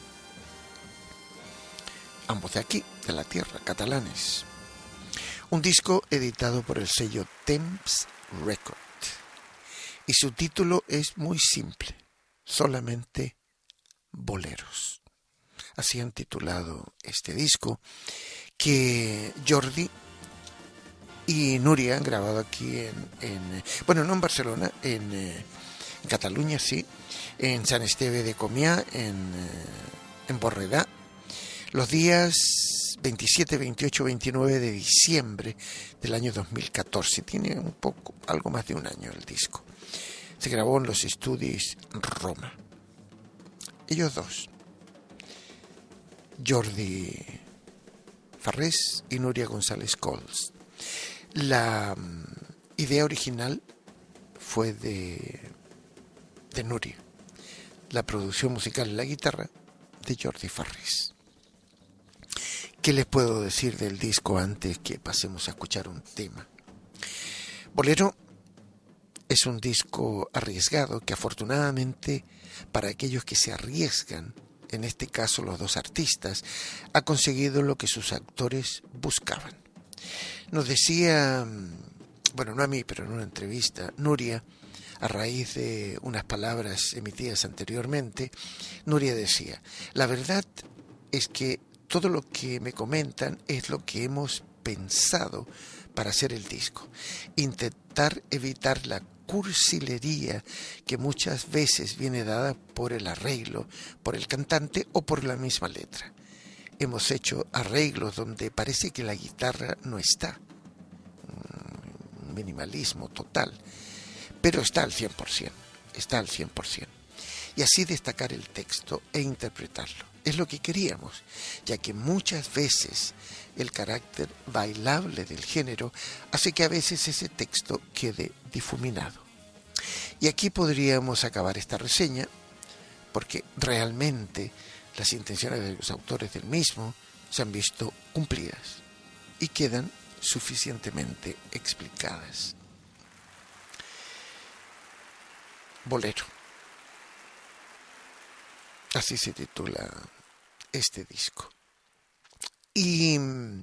Ambos de aquí, de la tierra, catalanes. Un disco editado por el sello Temps Record. Y su título es muy simple, solamente Boleros. Así han titulado este disco, que Jordi y Núria han grabado aquí en, en bueno, no en Barcelona, en, en Cataluña, sí, en Sant Esteve de Comià, en, en Borredà, los días veintisiete, veintiocho, veintinueve de diciembre del año dos mil catorce. Tiene un poco, algo más de un año el disco. Se grabó en los estudios Roma. Ellos dos, Jordi Farrés y Núria González Cols. La um, idea original fue de, de Núria. La producción musical y la guitarra de Jordi Farrés. ¿Qué les puedo decir del disco antes que pasemos a escuchar un tema? Bolero es un disco arriesgado que afortunadamente para aquellos que se arriesgan, en este caso los dos artistas, ha conseguido lo que sus autores buscaban. Nos decía bueno, no a mí, pero en una entrevista, Nuria, a raíz de unas palabras emitidas anteriormente, Nuria decía, la verdad es que todo lo que me comentan es lo que hemos pensado para hacer el disco. Intentar evitar la cursilería que muchas veces viene dada por el arreglo, por el cantante o por la misma letra. Hemos hecho arreglos donde parece que la guitarra no está. Un minimalismo total. Pero está al cien por ciento. Está al cien por ciento. Y así destacar el texto e interpretarlo. Es lo que queríamos, ya que muchas veces el carácter bailable del género hace que a veces ese texto quede difuminado. Y aquí podríamos acabar esta reseña, porque realmente las intenciones de los autores del mismo se han visto cumplidas y quedan suficientemente explicadas. Bolero. Así se titula este disco. Y,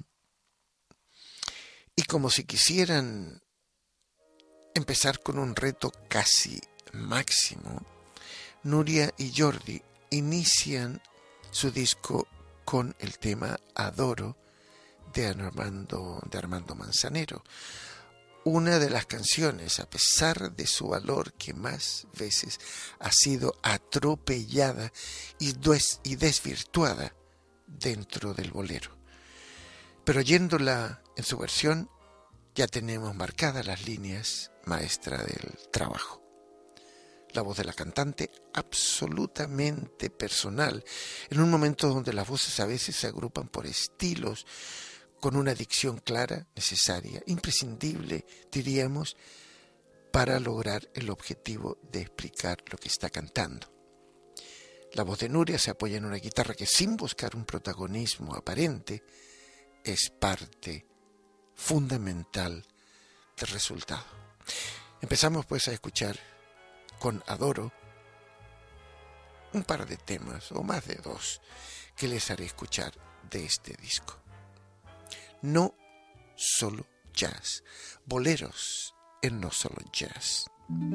y como si quisieran empezar con un reto casi máximo, Nuria y Jordi inician su disco con el tema Adoro de Armando, de Armando Manzanero. Una de las canciones, a pesar de su valor, que más veces ha sido atropellada y, des- y desvirtuada dentro del bolero. Pero oyéndola en su versión, ya tenemos marcadas las líneas maestras del trabajo. La voz de la cantante absolutamente personal, en un momento donde las voces a veces se agrupan por estilos, con una dicción clara, necesaria, imprescindible, diríamos, para lograr el objetivo de explicar lo que está cantando. La voz de Nuria se apoya en una guitarra que, sin buscar un protagonismo aparente, es parte fundamental del resultado. Empezamos pues a escuchar con Adoro un par de temas, o más de dos, que les haré escuchar de este disco. No solo jazz, boleros en No Solo Jazz.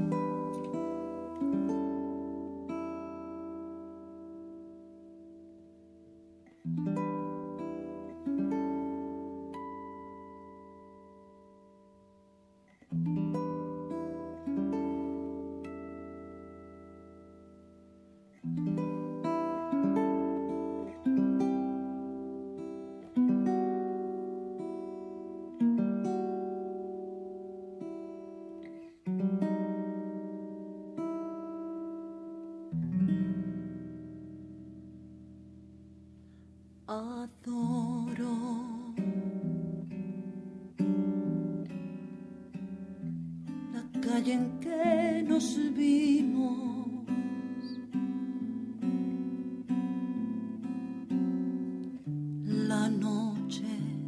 Adoro la calle en que nos vimos, la noche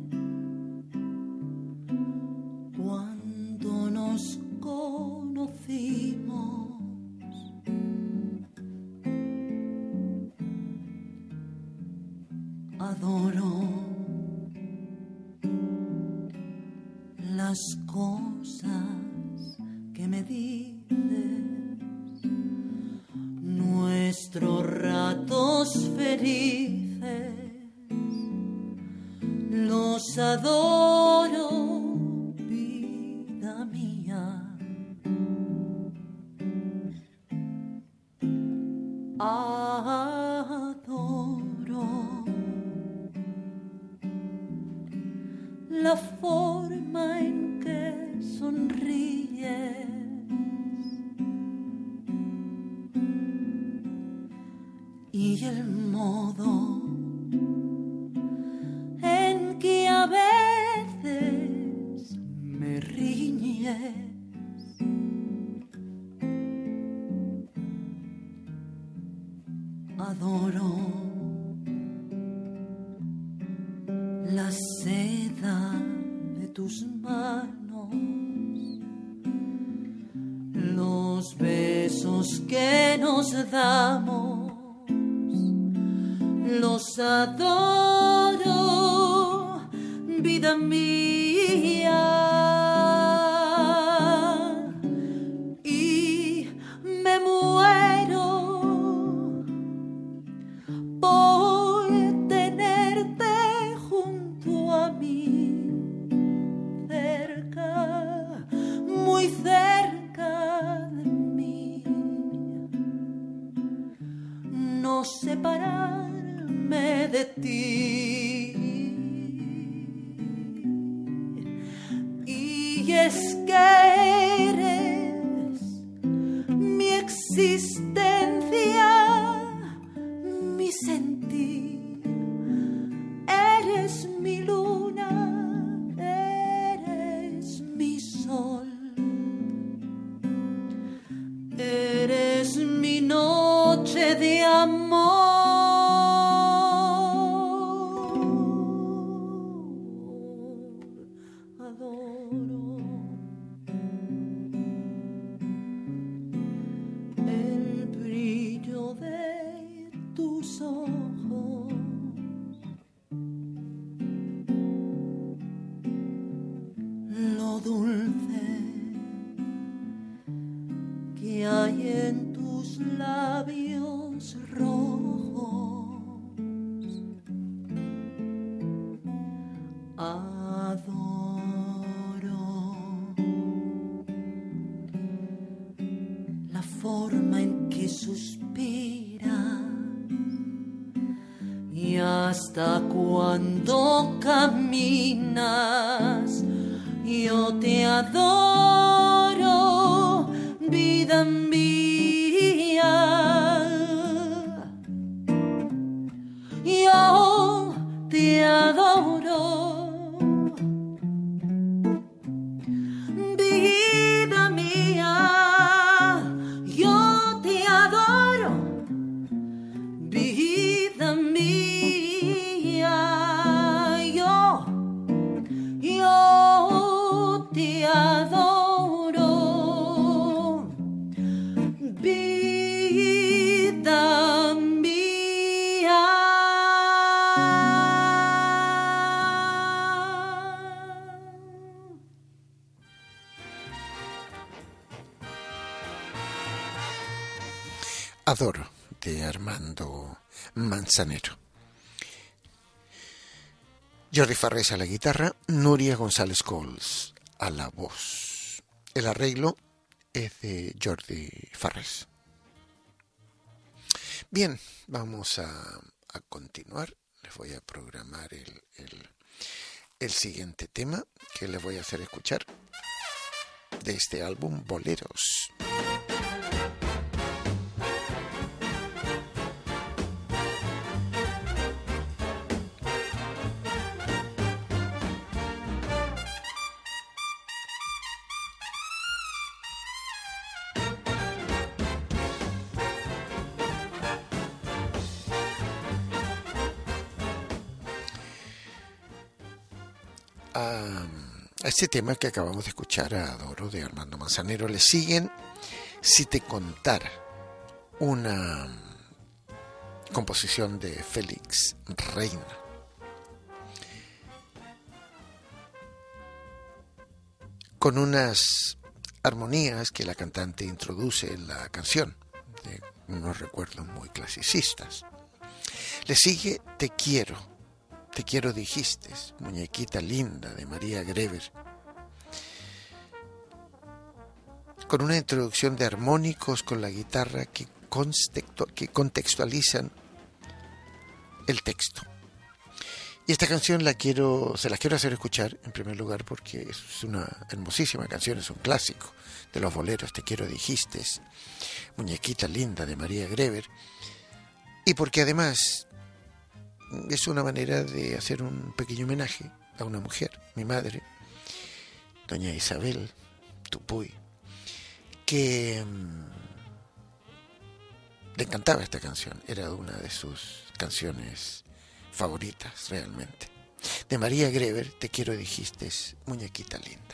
cuando nos conocimos. Adoro las cosas que me dices, nuestros ratos felices, los adoro, vida mía. Adoro la forma en que sonríes, y el modo en que a veces me riñes. Adoro la seda de tus manos, los besos que nos damos, los adoro, vida mía. ti. Y es que eres mi existencia, mi sentir, eres mi luna, eres mi sol, eres mi noche de amor. Labios rojos, adoro la forma en que suspiras y hasta cuando caminas. Yo te adoro, vida mía. Yo te adoro, vida mía. Yo te adoro, vida mía. Yo, yo te adoro, vida mía. Adoro, de Armando Manzanero. Jordi Farrés a la guitarra, Núria González Cols a la voz. El arreglo es de Jordi Farrés. Bien, vamos a, a continuar. Les voy a programar el, el, el siguiente tema que les voy a hacer escuchar de este álbum Boleros. A, a este tema que acabamos de escuchar, a Adoro, de Armando Manzanero, le siguen Si te contara, una composición de Félix Reina. Con unas armonías que la cantante introduce en la canción, de unos recuerdos muy clasicistas. Le sigue Te quiero. Te quiero dijiste, muñequita linda, de María Greber, con una introducción de armónicos con la guitarra que, que contextualizan el texto. Y esta canción la quiero, se la quiero hacer escuchar en primer lugar porque es una hermosísima canción, es un clásico de los boleros. Te quiero dijiste, muñequita linda, de María Greber, y porque además es una manera de hacer un pequeño homenaje a una mujer, mi madre, doña Isabel Tupuy, que mmm, le encantaba esta canción, era una de sus canciones favoritas realmente. De María Greber, Te quiero dijiste, muñequita linda.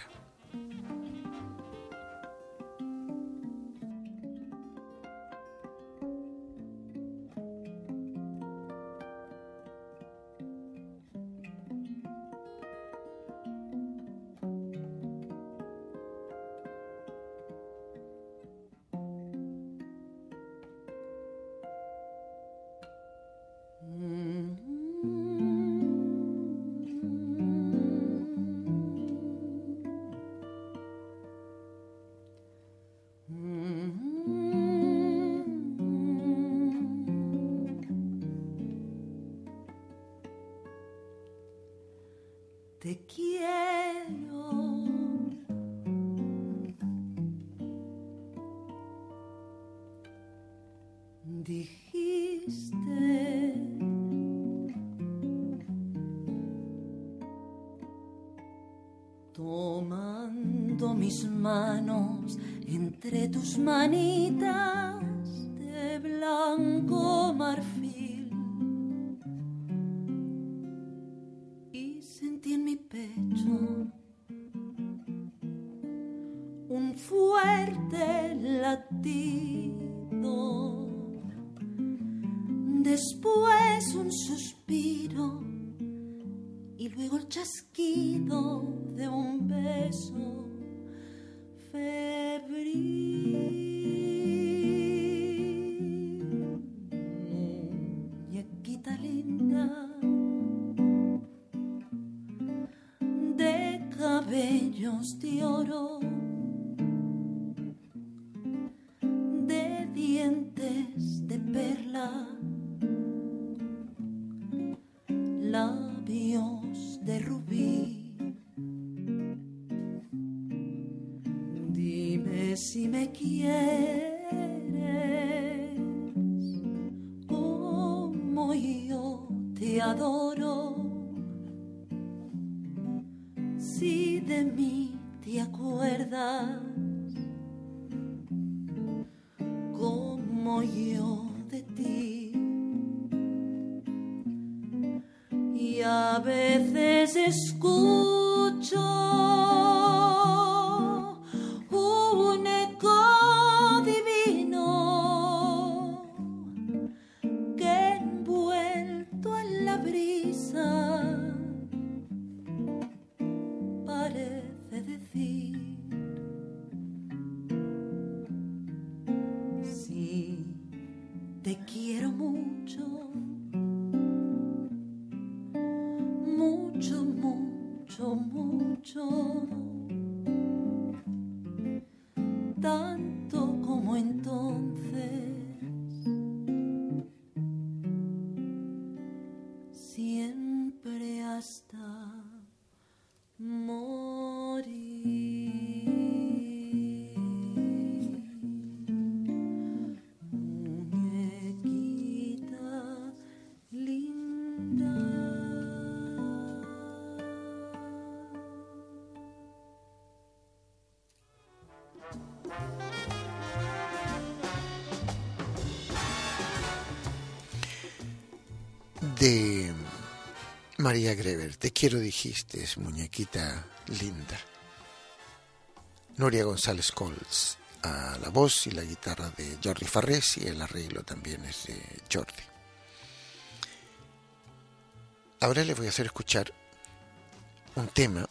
te quiero. Dijiste tomando mis manos entre tus manitas de blanco marfil, y sentí en mi pecho un fuerte latido, después un suspiro y luego el chasquido de un beso febril. Muñequita linda de cabellos de oro, de dientes de perla, labios de rubí. Dime si me quieres como yo te adoro, si de mí te acuerdas como yo de ti. Y a veces escucho un eco divino que envuelto en la brisa parece decir: sí, te quiero mucho. Mucho, mucho, mucho, tanto como entonces, siempre hasta morir. Muñequita linda. De María Greber, Te quiero dijiste, muñequita linda. Nuria González Cols a la voz y la guitarra de Jordi Farrés, y el arreglo también es de Jordi. Ahora les voy a hacer escuchar un tema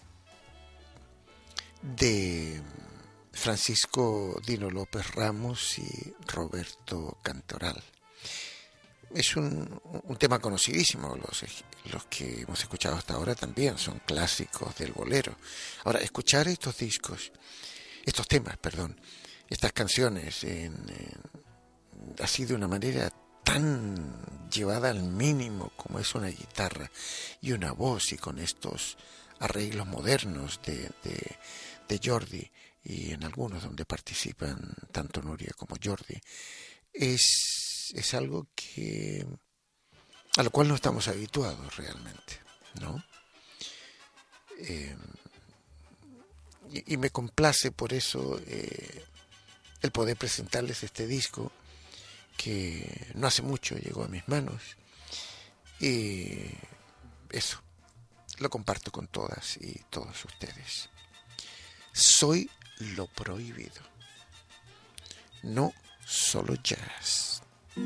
de Francisco Dino López Ramos y Roberto Cantoral. Es un, un tema conocidísimo, los, los que hemos escuchado hasta ahora también son clásicos del bolero. Ahora, escuchar estos discos, estos temas, perdón, estas canciones en, en, así de una manera tan llevada al mínimo como es una guitarra y una voz, y con estos arreglos modernos de, de, de Jordi, y en algunos donde participan tanto Nuria como Jordi, es, es algo que a lo cual no estamos habituados realmente, ¿no? Eh, y, y me complace por eso eh, el poder presentarles este disco que no hace mucho llegó a mis manos, y eso lo comparto con todas y todos ustedes. Soy lo prohibido, no solo jazz.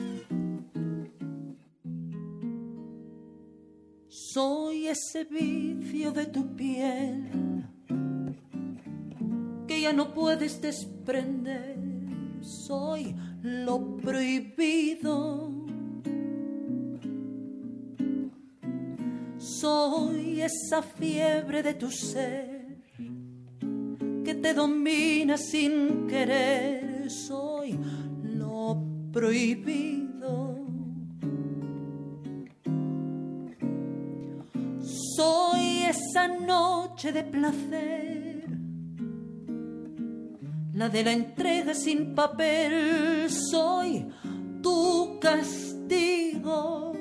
Soy ese vicio de tu piel que ya no puedes desprender. Soy lo prohibido. Soy esa fiebre de tu ser que te domina sin querer. Soy lo prohibido. Soy esa esa noche de placer, la de la entrega sin papel, soy tu castigo.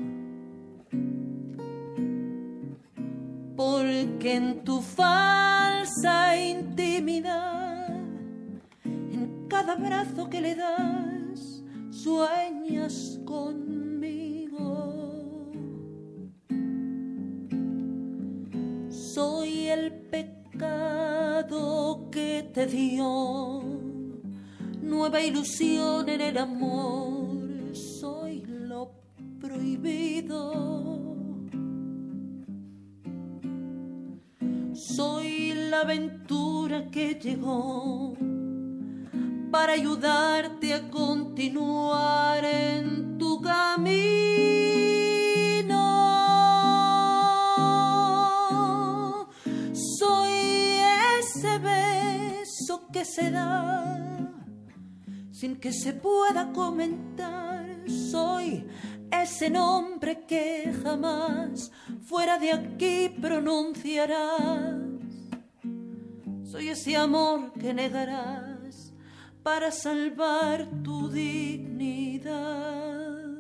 Porque en tu falsa intimidad, en cada abrazo que le das, sueñas conmigo. Soy el pecado que te dio nueva ilusión en el amor, soy lo prohibido. Soy la aventura que llegó para ayudarte a continuar en tu camino. Soy ese beso que se da sin que se pueda comentar. Soy ese nombre que jamás fuera de aquí pronunciarás. Soy ese amor que negarás para salvar tu dignidad.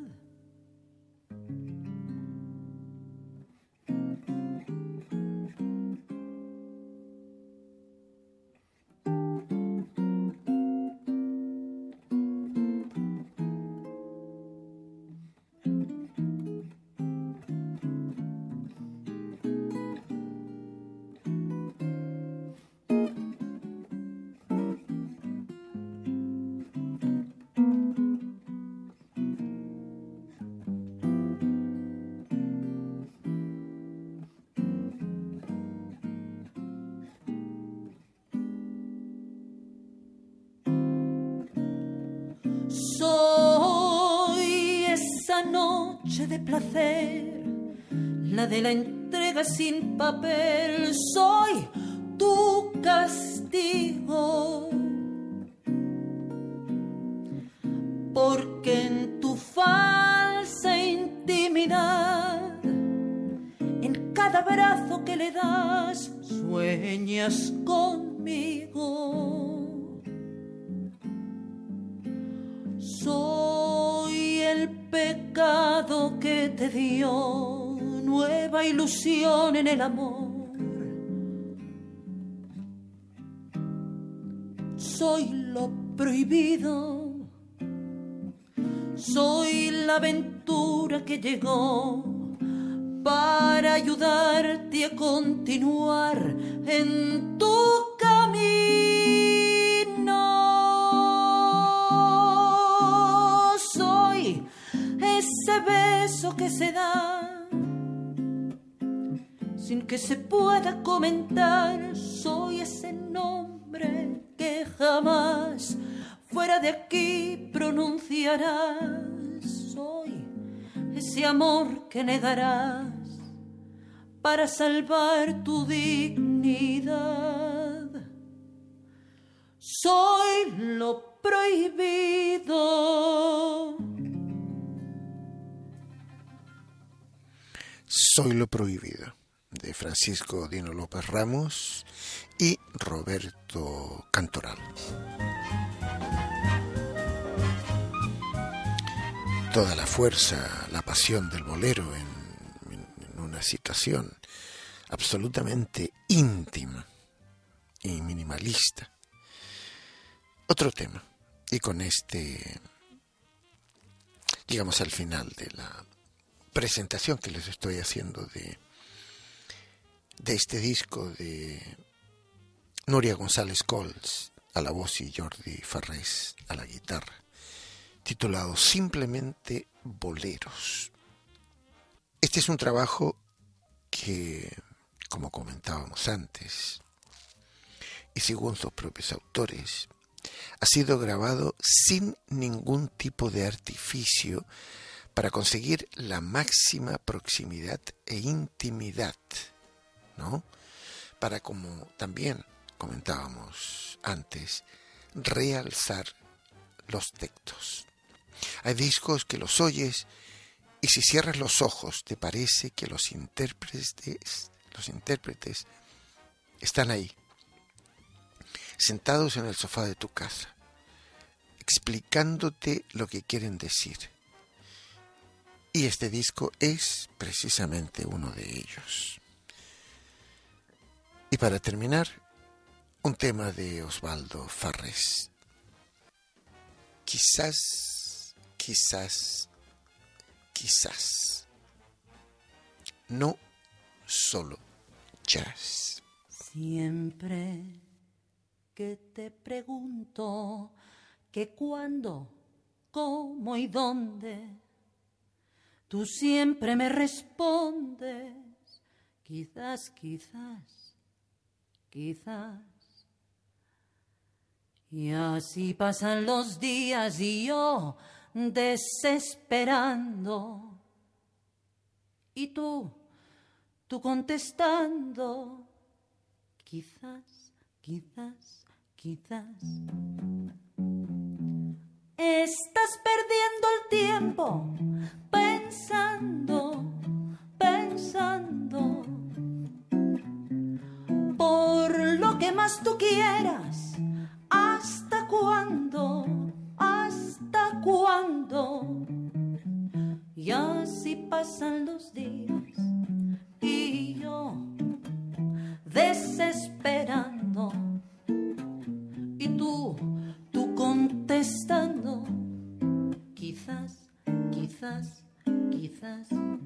Soy esa noche de placer, la de la entrega sin papel, soy tu castigo. Porque en tu falsa intimidad, en cada abrazo que le das, sueñas conmigo. Soy el pecado que te dio nueva ilusión en el amor. Soy lo prohibido. Soy la aventura que llegó para ayudarte a continuar en tu camino. Soy ese beso que se da sin que se pueda comentar. Soy ese nombre que jamás fuera de aquí pronunciarás. Soy ese amor que negarás para salvar tu dignidad. Soy lo prohibido. Soy lo prohibido, de Francisco Dino López Ramos y Roberto Cantoral. Toda la fuerza, la pasión del bolero en, en, en una situación absolutamente íntima y minimalista. Otro tema, y con este llegamos al final de la presentación que les estoy haciendo de, de este disco de Núria González Cols a la voz y Jordi Farrés a la guitarra, titulado simplemente Boleros. Este es un trabajo que, como comentábamos antes, y según sus propios autores, ha sido grabado sin ningún tipo de artificio para conseguir la máxima proximidad e intimidad, ¿no? Para, como también comentábamos antes, realzar los textos. Hay discos que los oyes y si cierras los ojos te parece que los intérpretes los intérpretes, están ahí, sentados en el sofá de tu casa, explicándote lo que quieren decir. Y este disco es precisamente uno de ellos. Y para terminar, un tema de Osvaldo Farrés. Quizás, quizás, quizás. No solo jazz. Siempre que te pregunto que cuándo, cómo y dónde, tú siempre me respondes, quizás, quizás, quizás. Y así pasan los días y yo desesperando. Y tú, tú contestando, quizás, quizás, quizás. Estás perdiendo el tiempo pensando, pensando, por lo que más tú quieras. ¿Hasta cuándo? ¿Hasta cuándo? Y así pasan los días y yo desesperando. Y tú, tú contestando, quizás, quizás, quizás,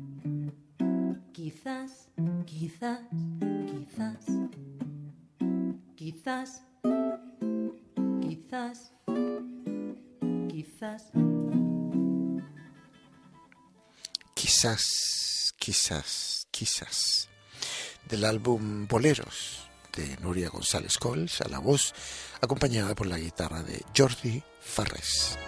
quizás, quizás, quizás, quizás, quizás, quizás. Quizás, quizás, quizás. Del álbum Boleros de Nuria González Cols a la voz, acompañada por la guitarra de Jordi Farrés.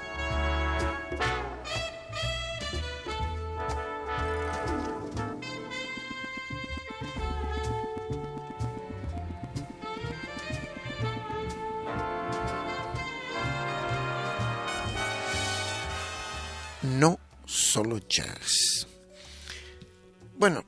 No solo jazz. Bueno,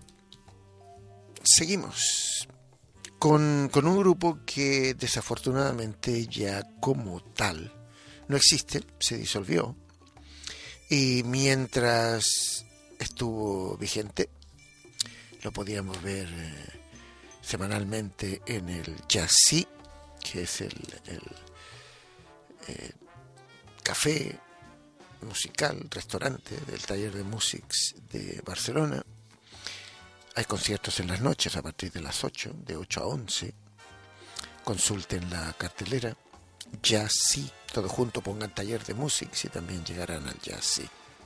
seguimos con, con un grupo que desafortunadamente ya como tal no existe, se disolvió. Y mientras estuvo vigente, lo podíamos ver eh, semanalmente en el Jazzy, que es el, el eh, café musical, restaurante del Taller de Músics de Barcelona. Hay conciertos en las noches a partir de las ocho, de ocho a once. Consulten la cartelera. Jazzy, todo junto, pongan Taller de Músics y también llegarán al Jazzy.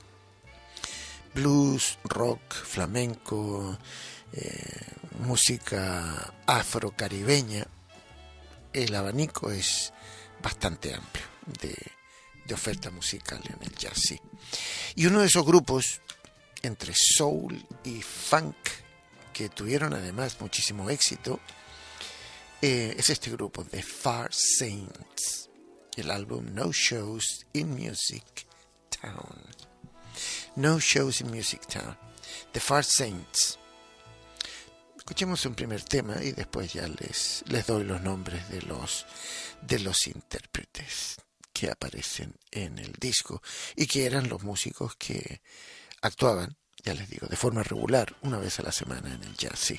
Blues, rock, flamenco, eh, música afrocaribeña. El abanico es bastante amplio de de oferta musical en el Jazzy. Y uno de esos grupos, entre soul y funk, que tuvieron además muchísimo éxito, eh, es este grupo, The Far Saints, el álbum No Shows in Music Town. No Shows in Music Town, The Far Saints. Escuchemos un primer tema y después ya les, les doy los nombres de los, de los intérpretes que aparecen en el disco y que eran los músicos que actuaban, ya les digo, de forma regular una vez a la semana en el Jazzy.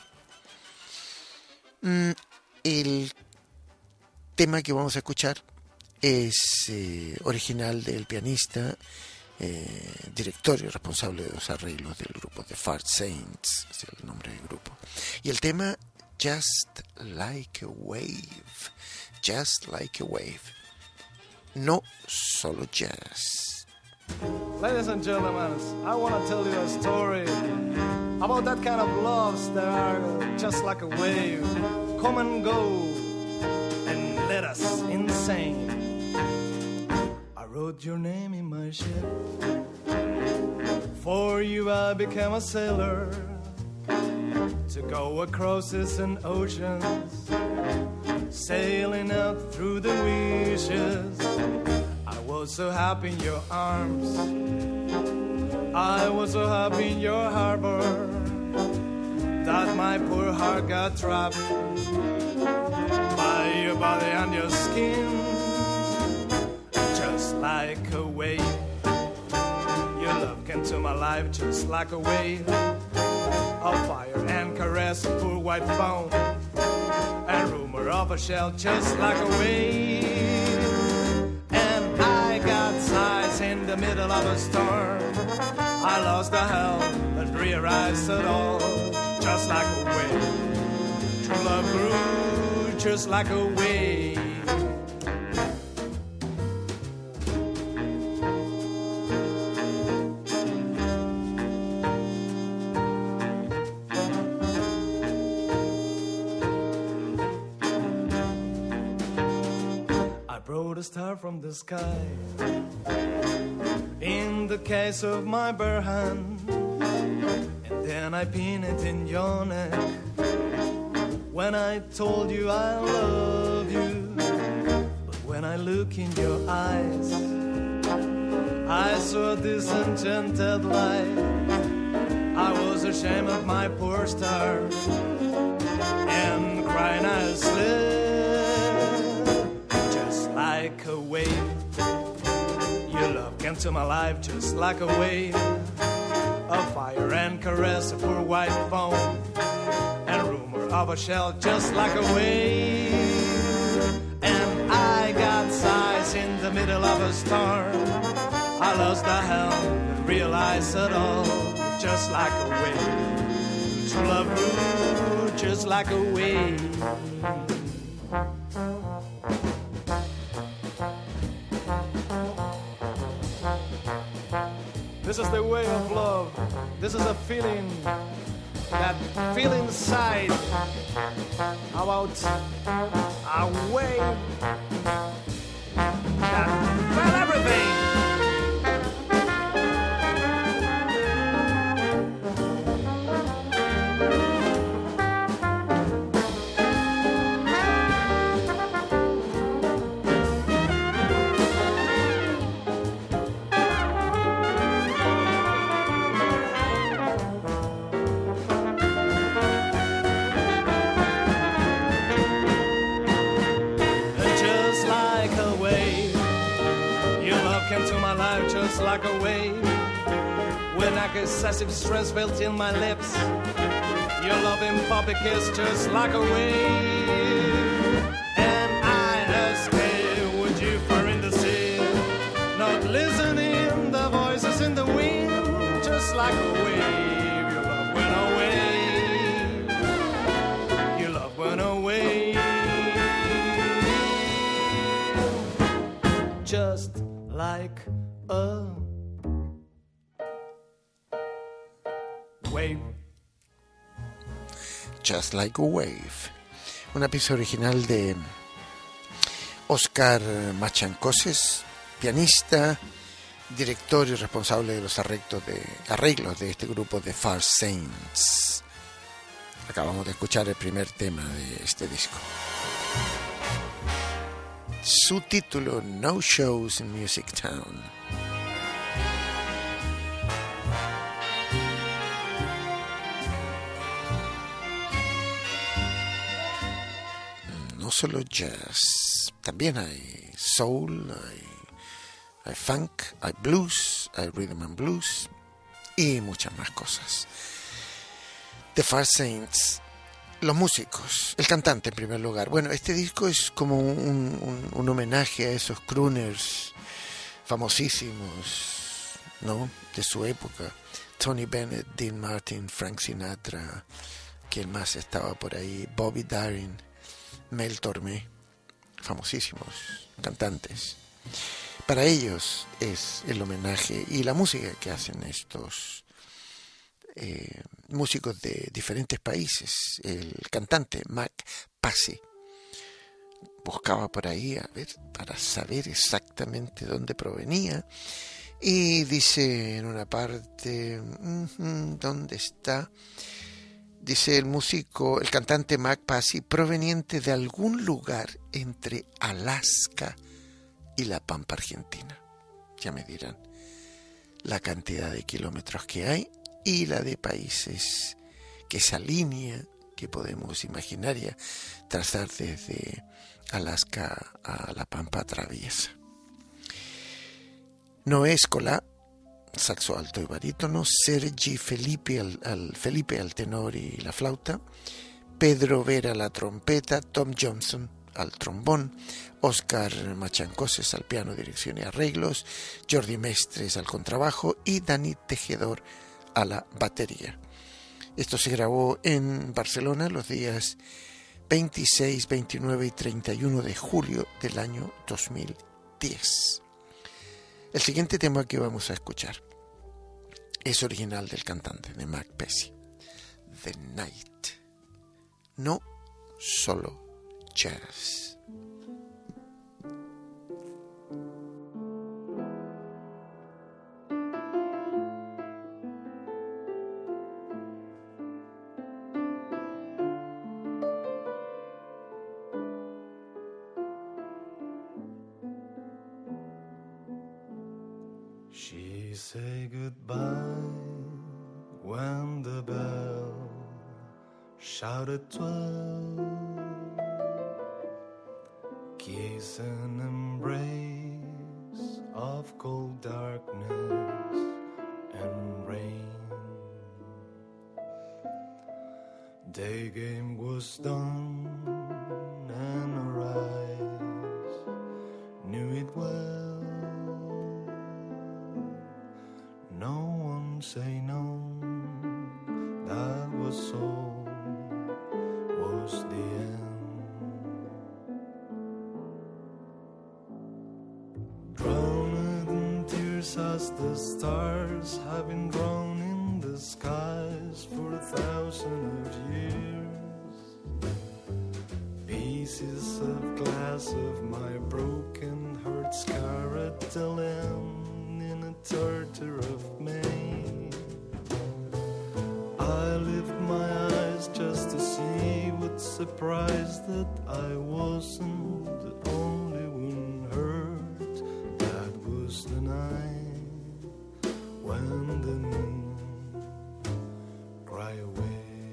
Mm, el tema que vamos a escuchar es eh, original del pianista, eh, director y responsable de los arreglos del grupo The Far Saints, es el nombre del grupo. Y el tema Just Like a Wave, Just Like a Wave. No solo jazz. Ladies and gentlemen, I want to tell you a story about that kind of loves that are just like a wave, come and go and let us insane. I wrote your name in my ship, for you I became a sailor, to go across seas and oceans, sailing out through the wishes. I was so happy in your arms, I was so happy in your harbor. that my poor heart got trapped by your body and your skin, just like a wave. Your love came to my life just like a wave of fire and caress of poor white foam, and rumor of a shell just like a wave. And I got sighs in the middle of a storm. I lost the helm and realized it all, just like a wave. True love grew just like a wave. A star from the sky in the case of my bare hand, and then I pin it in your neck when I told you I love you. But when I look in your eyes, I saw this enchanted light. I was ashamed of my poor star, and crying I slept like a wave. Your love came to my life just like a wave of fire and caress of poor white foam, and rumor of a shell just like a wave. And I got sighs in the middle of a storm. I lost the helm and realized it all, just like a wave. True love grew just like a wave. This is the way of love. This is a feeling that feel inside about a wave that felt everything. Just like a wave, when excessive stress felt in my lips, your loving puppy kiss just like a wave. And I asked, hey, would you fire in the sea, not listening the voices in the wind, just like a wave. Your love went away, your love went away, just like a wave. Just Like a Wave, una pieza original de Oscar Machancoses, pianista, director y responsable de los arreglos de, arreglos de este grupo de Far Saints. Acabamos de escuchar el primer tema de este disco. Su título, No Shows in Music Town. No solo jazz, también hay soul, hay, hay funk, hay blues, hay rhythm and blues y muchas más cosas. The Far Saints, los músicos, el cantante en primer lugar. Bueno, este disco es como un, un, un homenaje a esos crooners famosísimos, ¿no?, de su época. Tony Bennett, Dean Martin, Frank Sinatra, ¿quién más estaba por ahí? Bobby Darin, Mel Tormé, famosísimos cantantes. Para ellos es el homenaje y la música que hacen estos eh, músicos de diferentes países. El cantante Mac Passy buscaba por ahí a ver, para saber exactamente dónde provenía, y dice en una parte, uh-huh, ¿dónde está? Dice el músico, el cantante Mac Passy, proveniente de algún lugar entre Alaska y la Pampa Argentina. Ya me dirán la cantidad de kilómetros que hay y la de países que esa línea que podemos imaginaria trazar desde Alaska a la Pampa Traviesa. Noé Escolá, saxo alto y barítono, Sergi Felipe al, al, Felipe al tenor y la flauta, Pedro Vera a la trompeta, Tom Johnson al trombón, Óscar Machancoses al piano, dirección y arreglos, Jordi Mestres al contrabajo y Dani Tejedor a la batería. Esto se grabó en Barcelona los días veintiséis, veintinueve y treinta y uno de julio del año dos mil diez. El siguiente tema que vamos a escuchar es original del cantante de Mac Pesci, The Night. No solo jazz. She say goodbye when the bell shouted twelve. Kiss and embrace of cold darkness and rain. Day game was done and her eyes knew it well. No one say no, that was all, was the end. Drowned in tears as the stars have been drawn in the skies for a thousand of years. Pieces of glass of my broken heart scar at the end. Tartar of May. I lift my eyes just to see with surprise that I wasn't the only one hurt. That was the night when the moon cried away.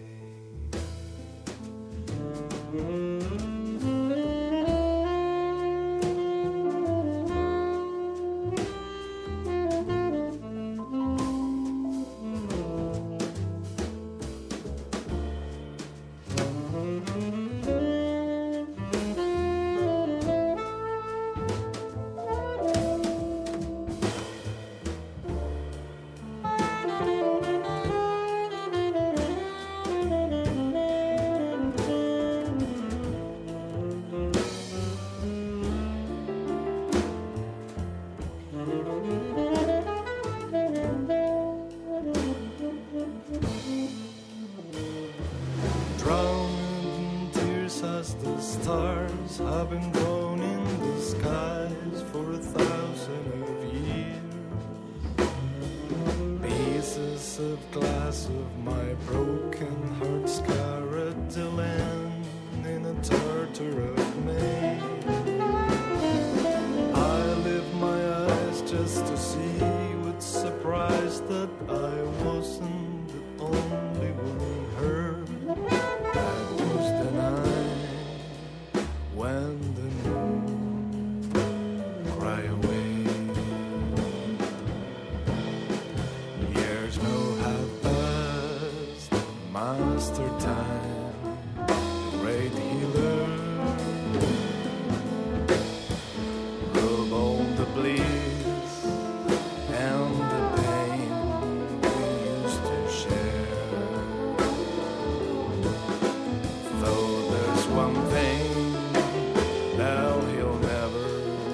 Stars have been drawn in the skies for a thousand of years. Pieces of glass of my broken heart scar at the land in a tartar of May. I lift my eyes just to see with surprise that I wasn't the only one hurt. That was the night when the moon cried away. Years no have passed, master time, great healer. Rub all the bliss and the pain we used to share. Though there's one thing now he'll never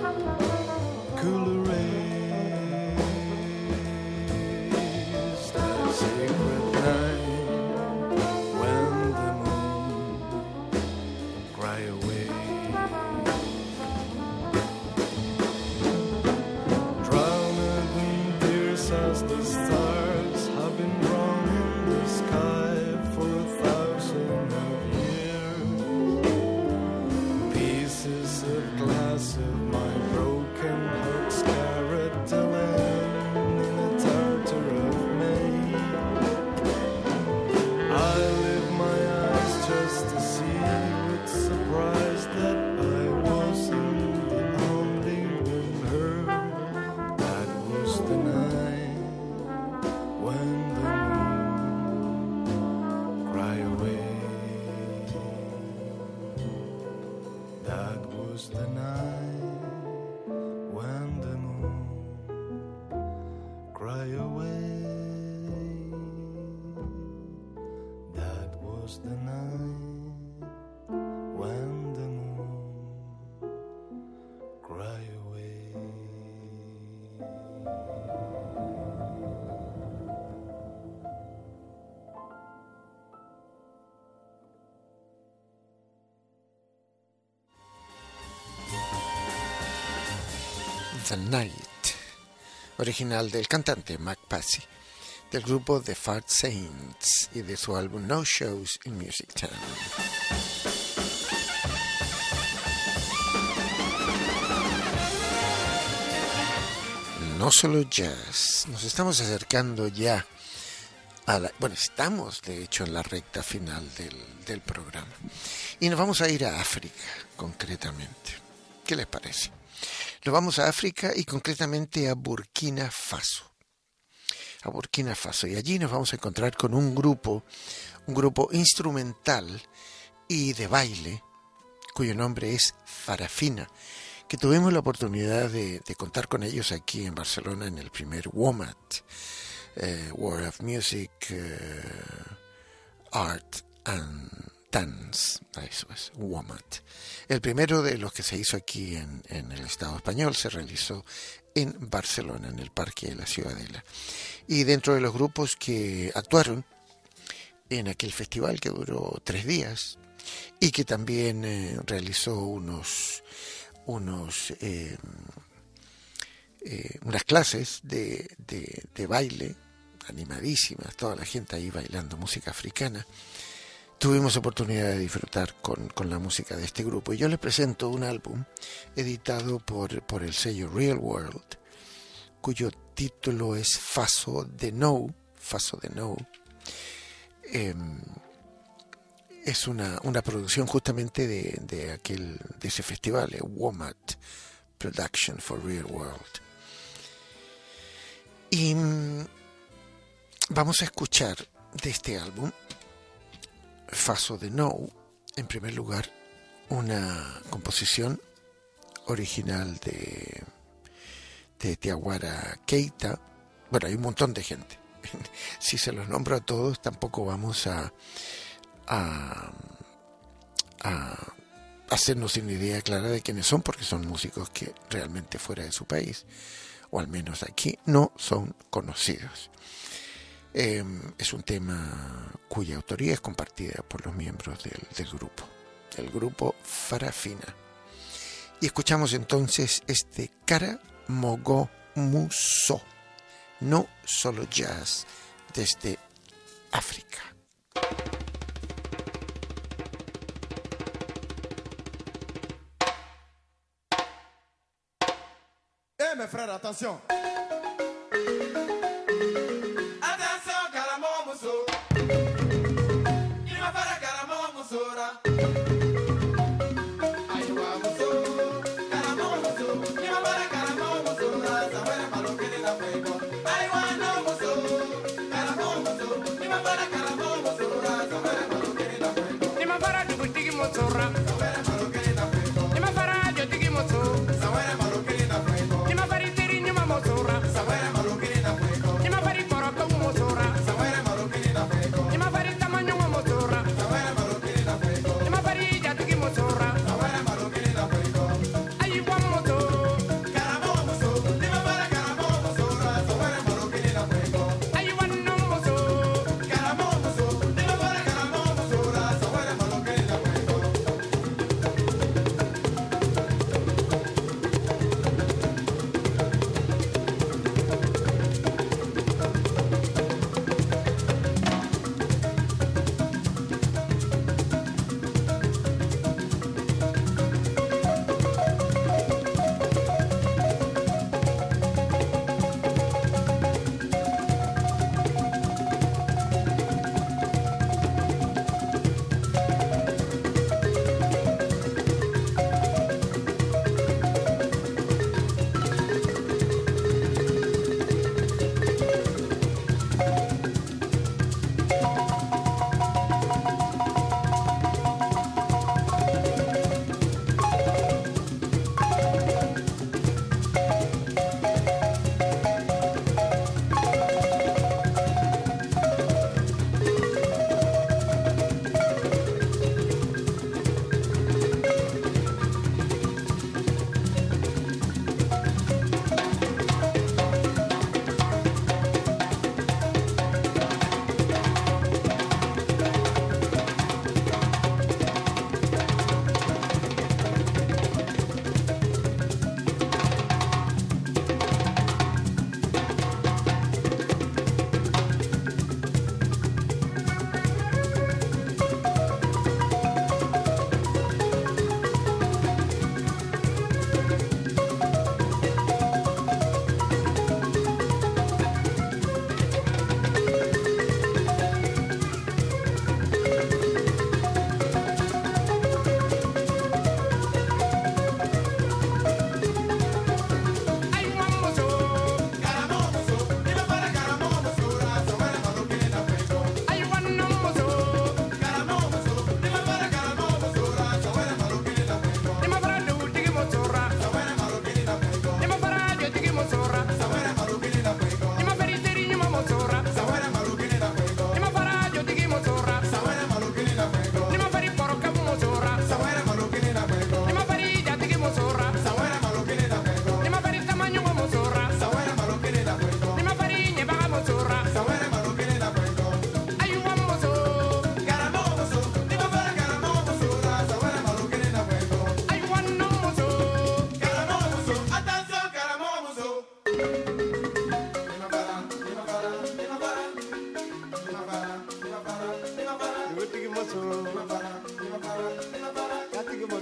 cool erase, that secret night when the moon cry away. Drowned in tears as the stars have been drawn in the sky for a thousand of years. Pieces of glass of my broken heart scar at the land in a tartar of May. I was the night when the moon cried away. That was the night when the moon cried away. The Night, original del cantante Mac Passy, del grupo The Fat Saints y de su álbum No Shows in Music Town. No solo jazz, nos estamos acercando ya a la, bueno, estamos de hecho en la recta final del, del programa y nos vamos a ir a África concretamente. ¿Qué les parece? Nos vamos a África y concretamente a Burkina Faso. A Burkina Faso. Y allí nos vamos a encontrar con un grupo, un grupo instrumental y de baile, cuyo nombre es Farafina, que tuvimos la oportunidad de, de contar con ellos aquí en Barcelona en el primer WOMAD, eh, World of Music, eh, Art and Dance, eso es, WOMAD. El primero de los que se hizo aquí en, en el Estado español se realizó en Barcelona, en el Parque de la Ciudadela. Y dentro de los grupos que actuaron en aquel festival que duró tres días y que también eh, realizó unos, unos eh, eh, unas clases de, de, de baile animadísimas, toda la gente ahí bailando música africana. Tuvimos oportunidad de disfrutar con, con la música de este grupo. Y yo les presento un álbum editado por, por el sello Real World, cuyo título es Faso de Nou. Faso de Nou. Eh, es una, una producción justamente de, de, aquel, de ese festival, eh, WOMAD Production for Real World. Y mm, vamos a escuchar de este álbum Faso de Nou, en primer lugar, una composición original de, de Tiawara Keita. Bueno, hay un montón de gente. Si se los nombro a todos, tampoco vamos a, a, a hacernos una idea clara de quiénes son, porque son músicos que realmente fuera de su país, o al menos aquí, no son conocidos. Eh, es un tema cuya autoría es compartida por los miembros del, del grupo, el grupo Farafina. Y escuchamos entonces este Kara Mogo Muso, no solo jazz, desde África. Eh mes frères, attention. Ni ma fara jo tigi moto, sa wɛrɛ malo kelen na fɛ kɔ. Ni ma fari teri ɲuman moto ra.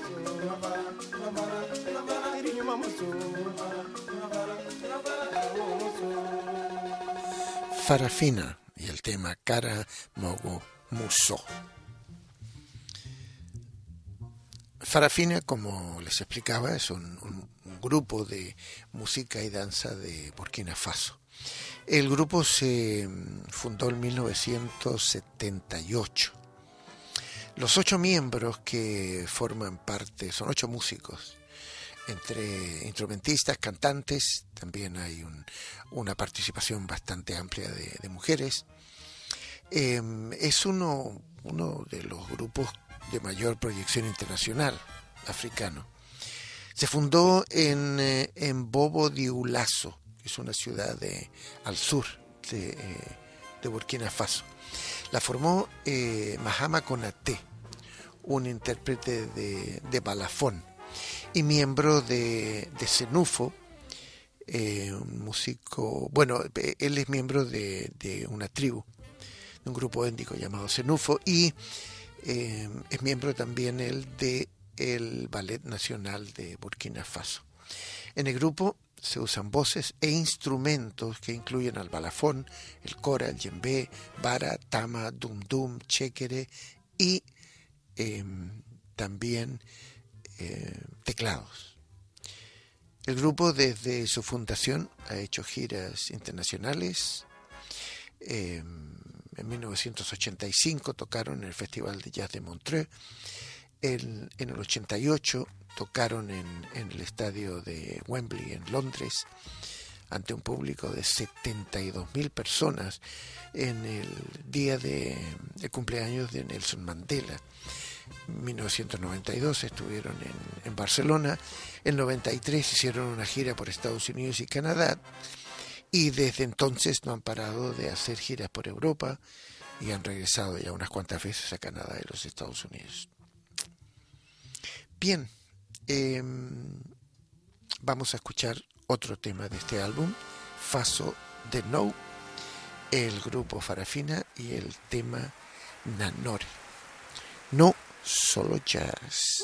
Farafina y el tema Kara Mogo Muso. Farafina, como les explicaba, es un, un, un grupo de música y danza de Burkina Faso. El grupo se fundó en mil novecientos setenta y ocho. Los ocho miembros que forman parte, son ocho músicos, entre instrumentistas, cantantes, también hay un, una participación bastante amplia de, de mujeres. Eh, es uno, uno de los grupos de mayor proyección internacional africano. Se fundó en, eh, en Bobo Dioulasso, que es una ciudad de, al sur de, eh, de Burkina Faso. La formó eh, Mahama Konaté, un intérprete de, de balafón y miembro de, de Senufo, eh, un músico, bueno, él es miembro de, de una tribu, de un grupo étnico llamado Senufo, y eh, es miembro también él de el Ballet Nacional de Burkina Faso. En el grupo se usan voces e instrumentos que incluyen al balafón, el kora, el djembé, vara, tama, dum dum, chéquere y eh, también eh, teclados. El grupo desde su fundación ha hecho giras internacionales. Eh, en mil novecientos ochenta y cinco tocaron en el Festival de Jazz de Montreux. En, en el ochenta y ocho tocaron en, en el estadio de Wembley en Londres ante un público de setenta y dos mil personas en el día de, de cumpleaños de Nelson Mandela. En mil novecientos noventa y dos estuvieron en, en Barcelona. En noventa y tres hicieron una gira por Estados Unidos y Canadá, y desde entonces no han parado de hacer giras por Europa y han regresado ya unas cuantas veces a Canadá y los Estados Unidos. Bien, eh, vamos a escuchar otro tema de este álbum, Faso de Nou, el grupo Farafina y el tema Nanore. No solo jazz.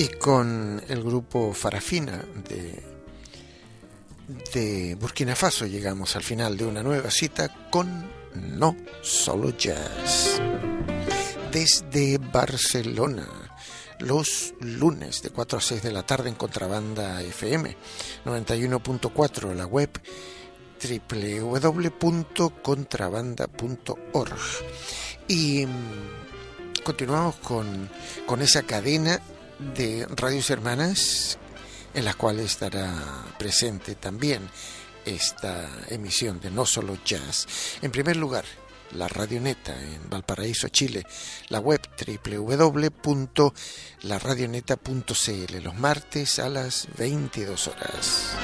y con el grupo Farafina de, de Burkina Faso llegamos al final de una nueva cita con No Solo Jazz. Desde Barcelona, los lunes de cuatro a seis de la tarde en Contrabanda F M noventa y uno punto cuatro, la web doble u doble u doble u punto contrabanda punto org. Y continuamos con, con esa cadena de radios hermanas en las cuales estará presente también esta emisión de No Solo Jazz. En primer lugar, la Radioneta en Valparaíso, Chile, la web doble u doble u doble u punto la radioneta punto c l, los martes a las veintidós horas.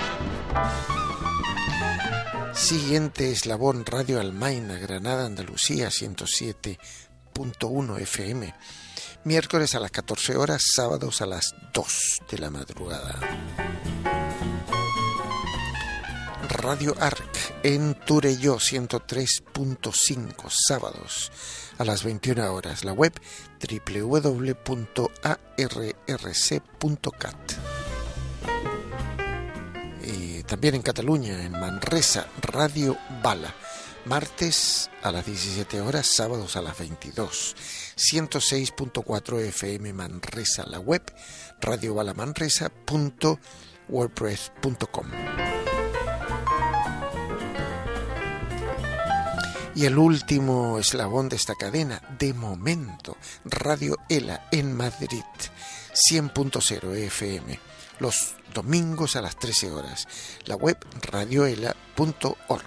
Siguiente eslabón, Radio Almaina, Granada, Andalucía, ciento siete punto uno F M, miércoles a las catorce horas, sábados a las dos de la madrugada. Radio Arc en Turelló, ciento tres punto cinco, sábados a las veintiuna horas, la web doble u doble u doble u punto a r r c punto cat. Y también en Cataluña, en Manresa, Radio Bala, martes a las diecisiete horas, sábados a las veintidós, ciento seis punto cuatro F M Manresa, la web radio bala manresa punto wordpress punto com. Y el último eslabón de esta cadena, de momento, Radio ELA en Madrid, cien punto cero F M, los domingos a las trece horas, la web radio ela punto org.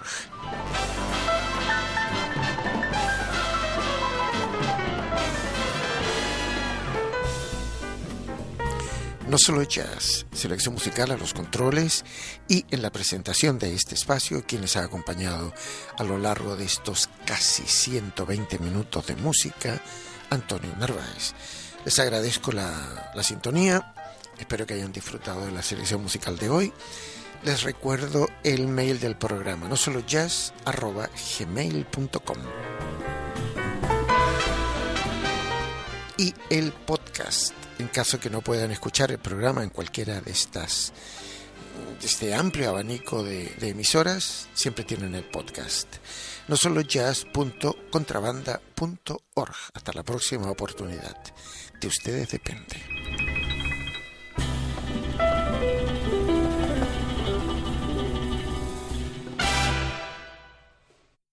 No Solo Jazz, selección musical a los controles y en la presentación de este espacio, quien les ha acompañado a lo largo de estos casi ciento veinte minutos de música, Antonio Narváez. Les agradezco la, la sintonía, espero que hayan disfrutado de la selección musical de hoy. Les recuerdo el mail del programa, no solo jazz arroba gmail punto com, y el podcast, en caso que no puedan escuchar el programa en cualquiera de estas, de este amplio abanico de, de emisoras, siempre tienen el podcast. no solo jazz punto contrabanda punto org. Hasta la próxima oportunidad. De ustedes depende.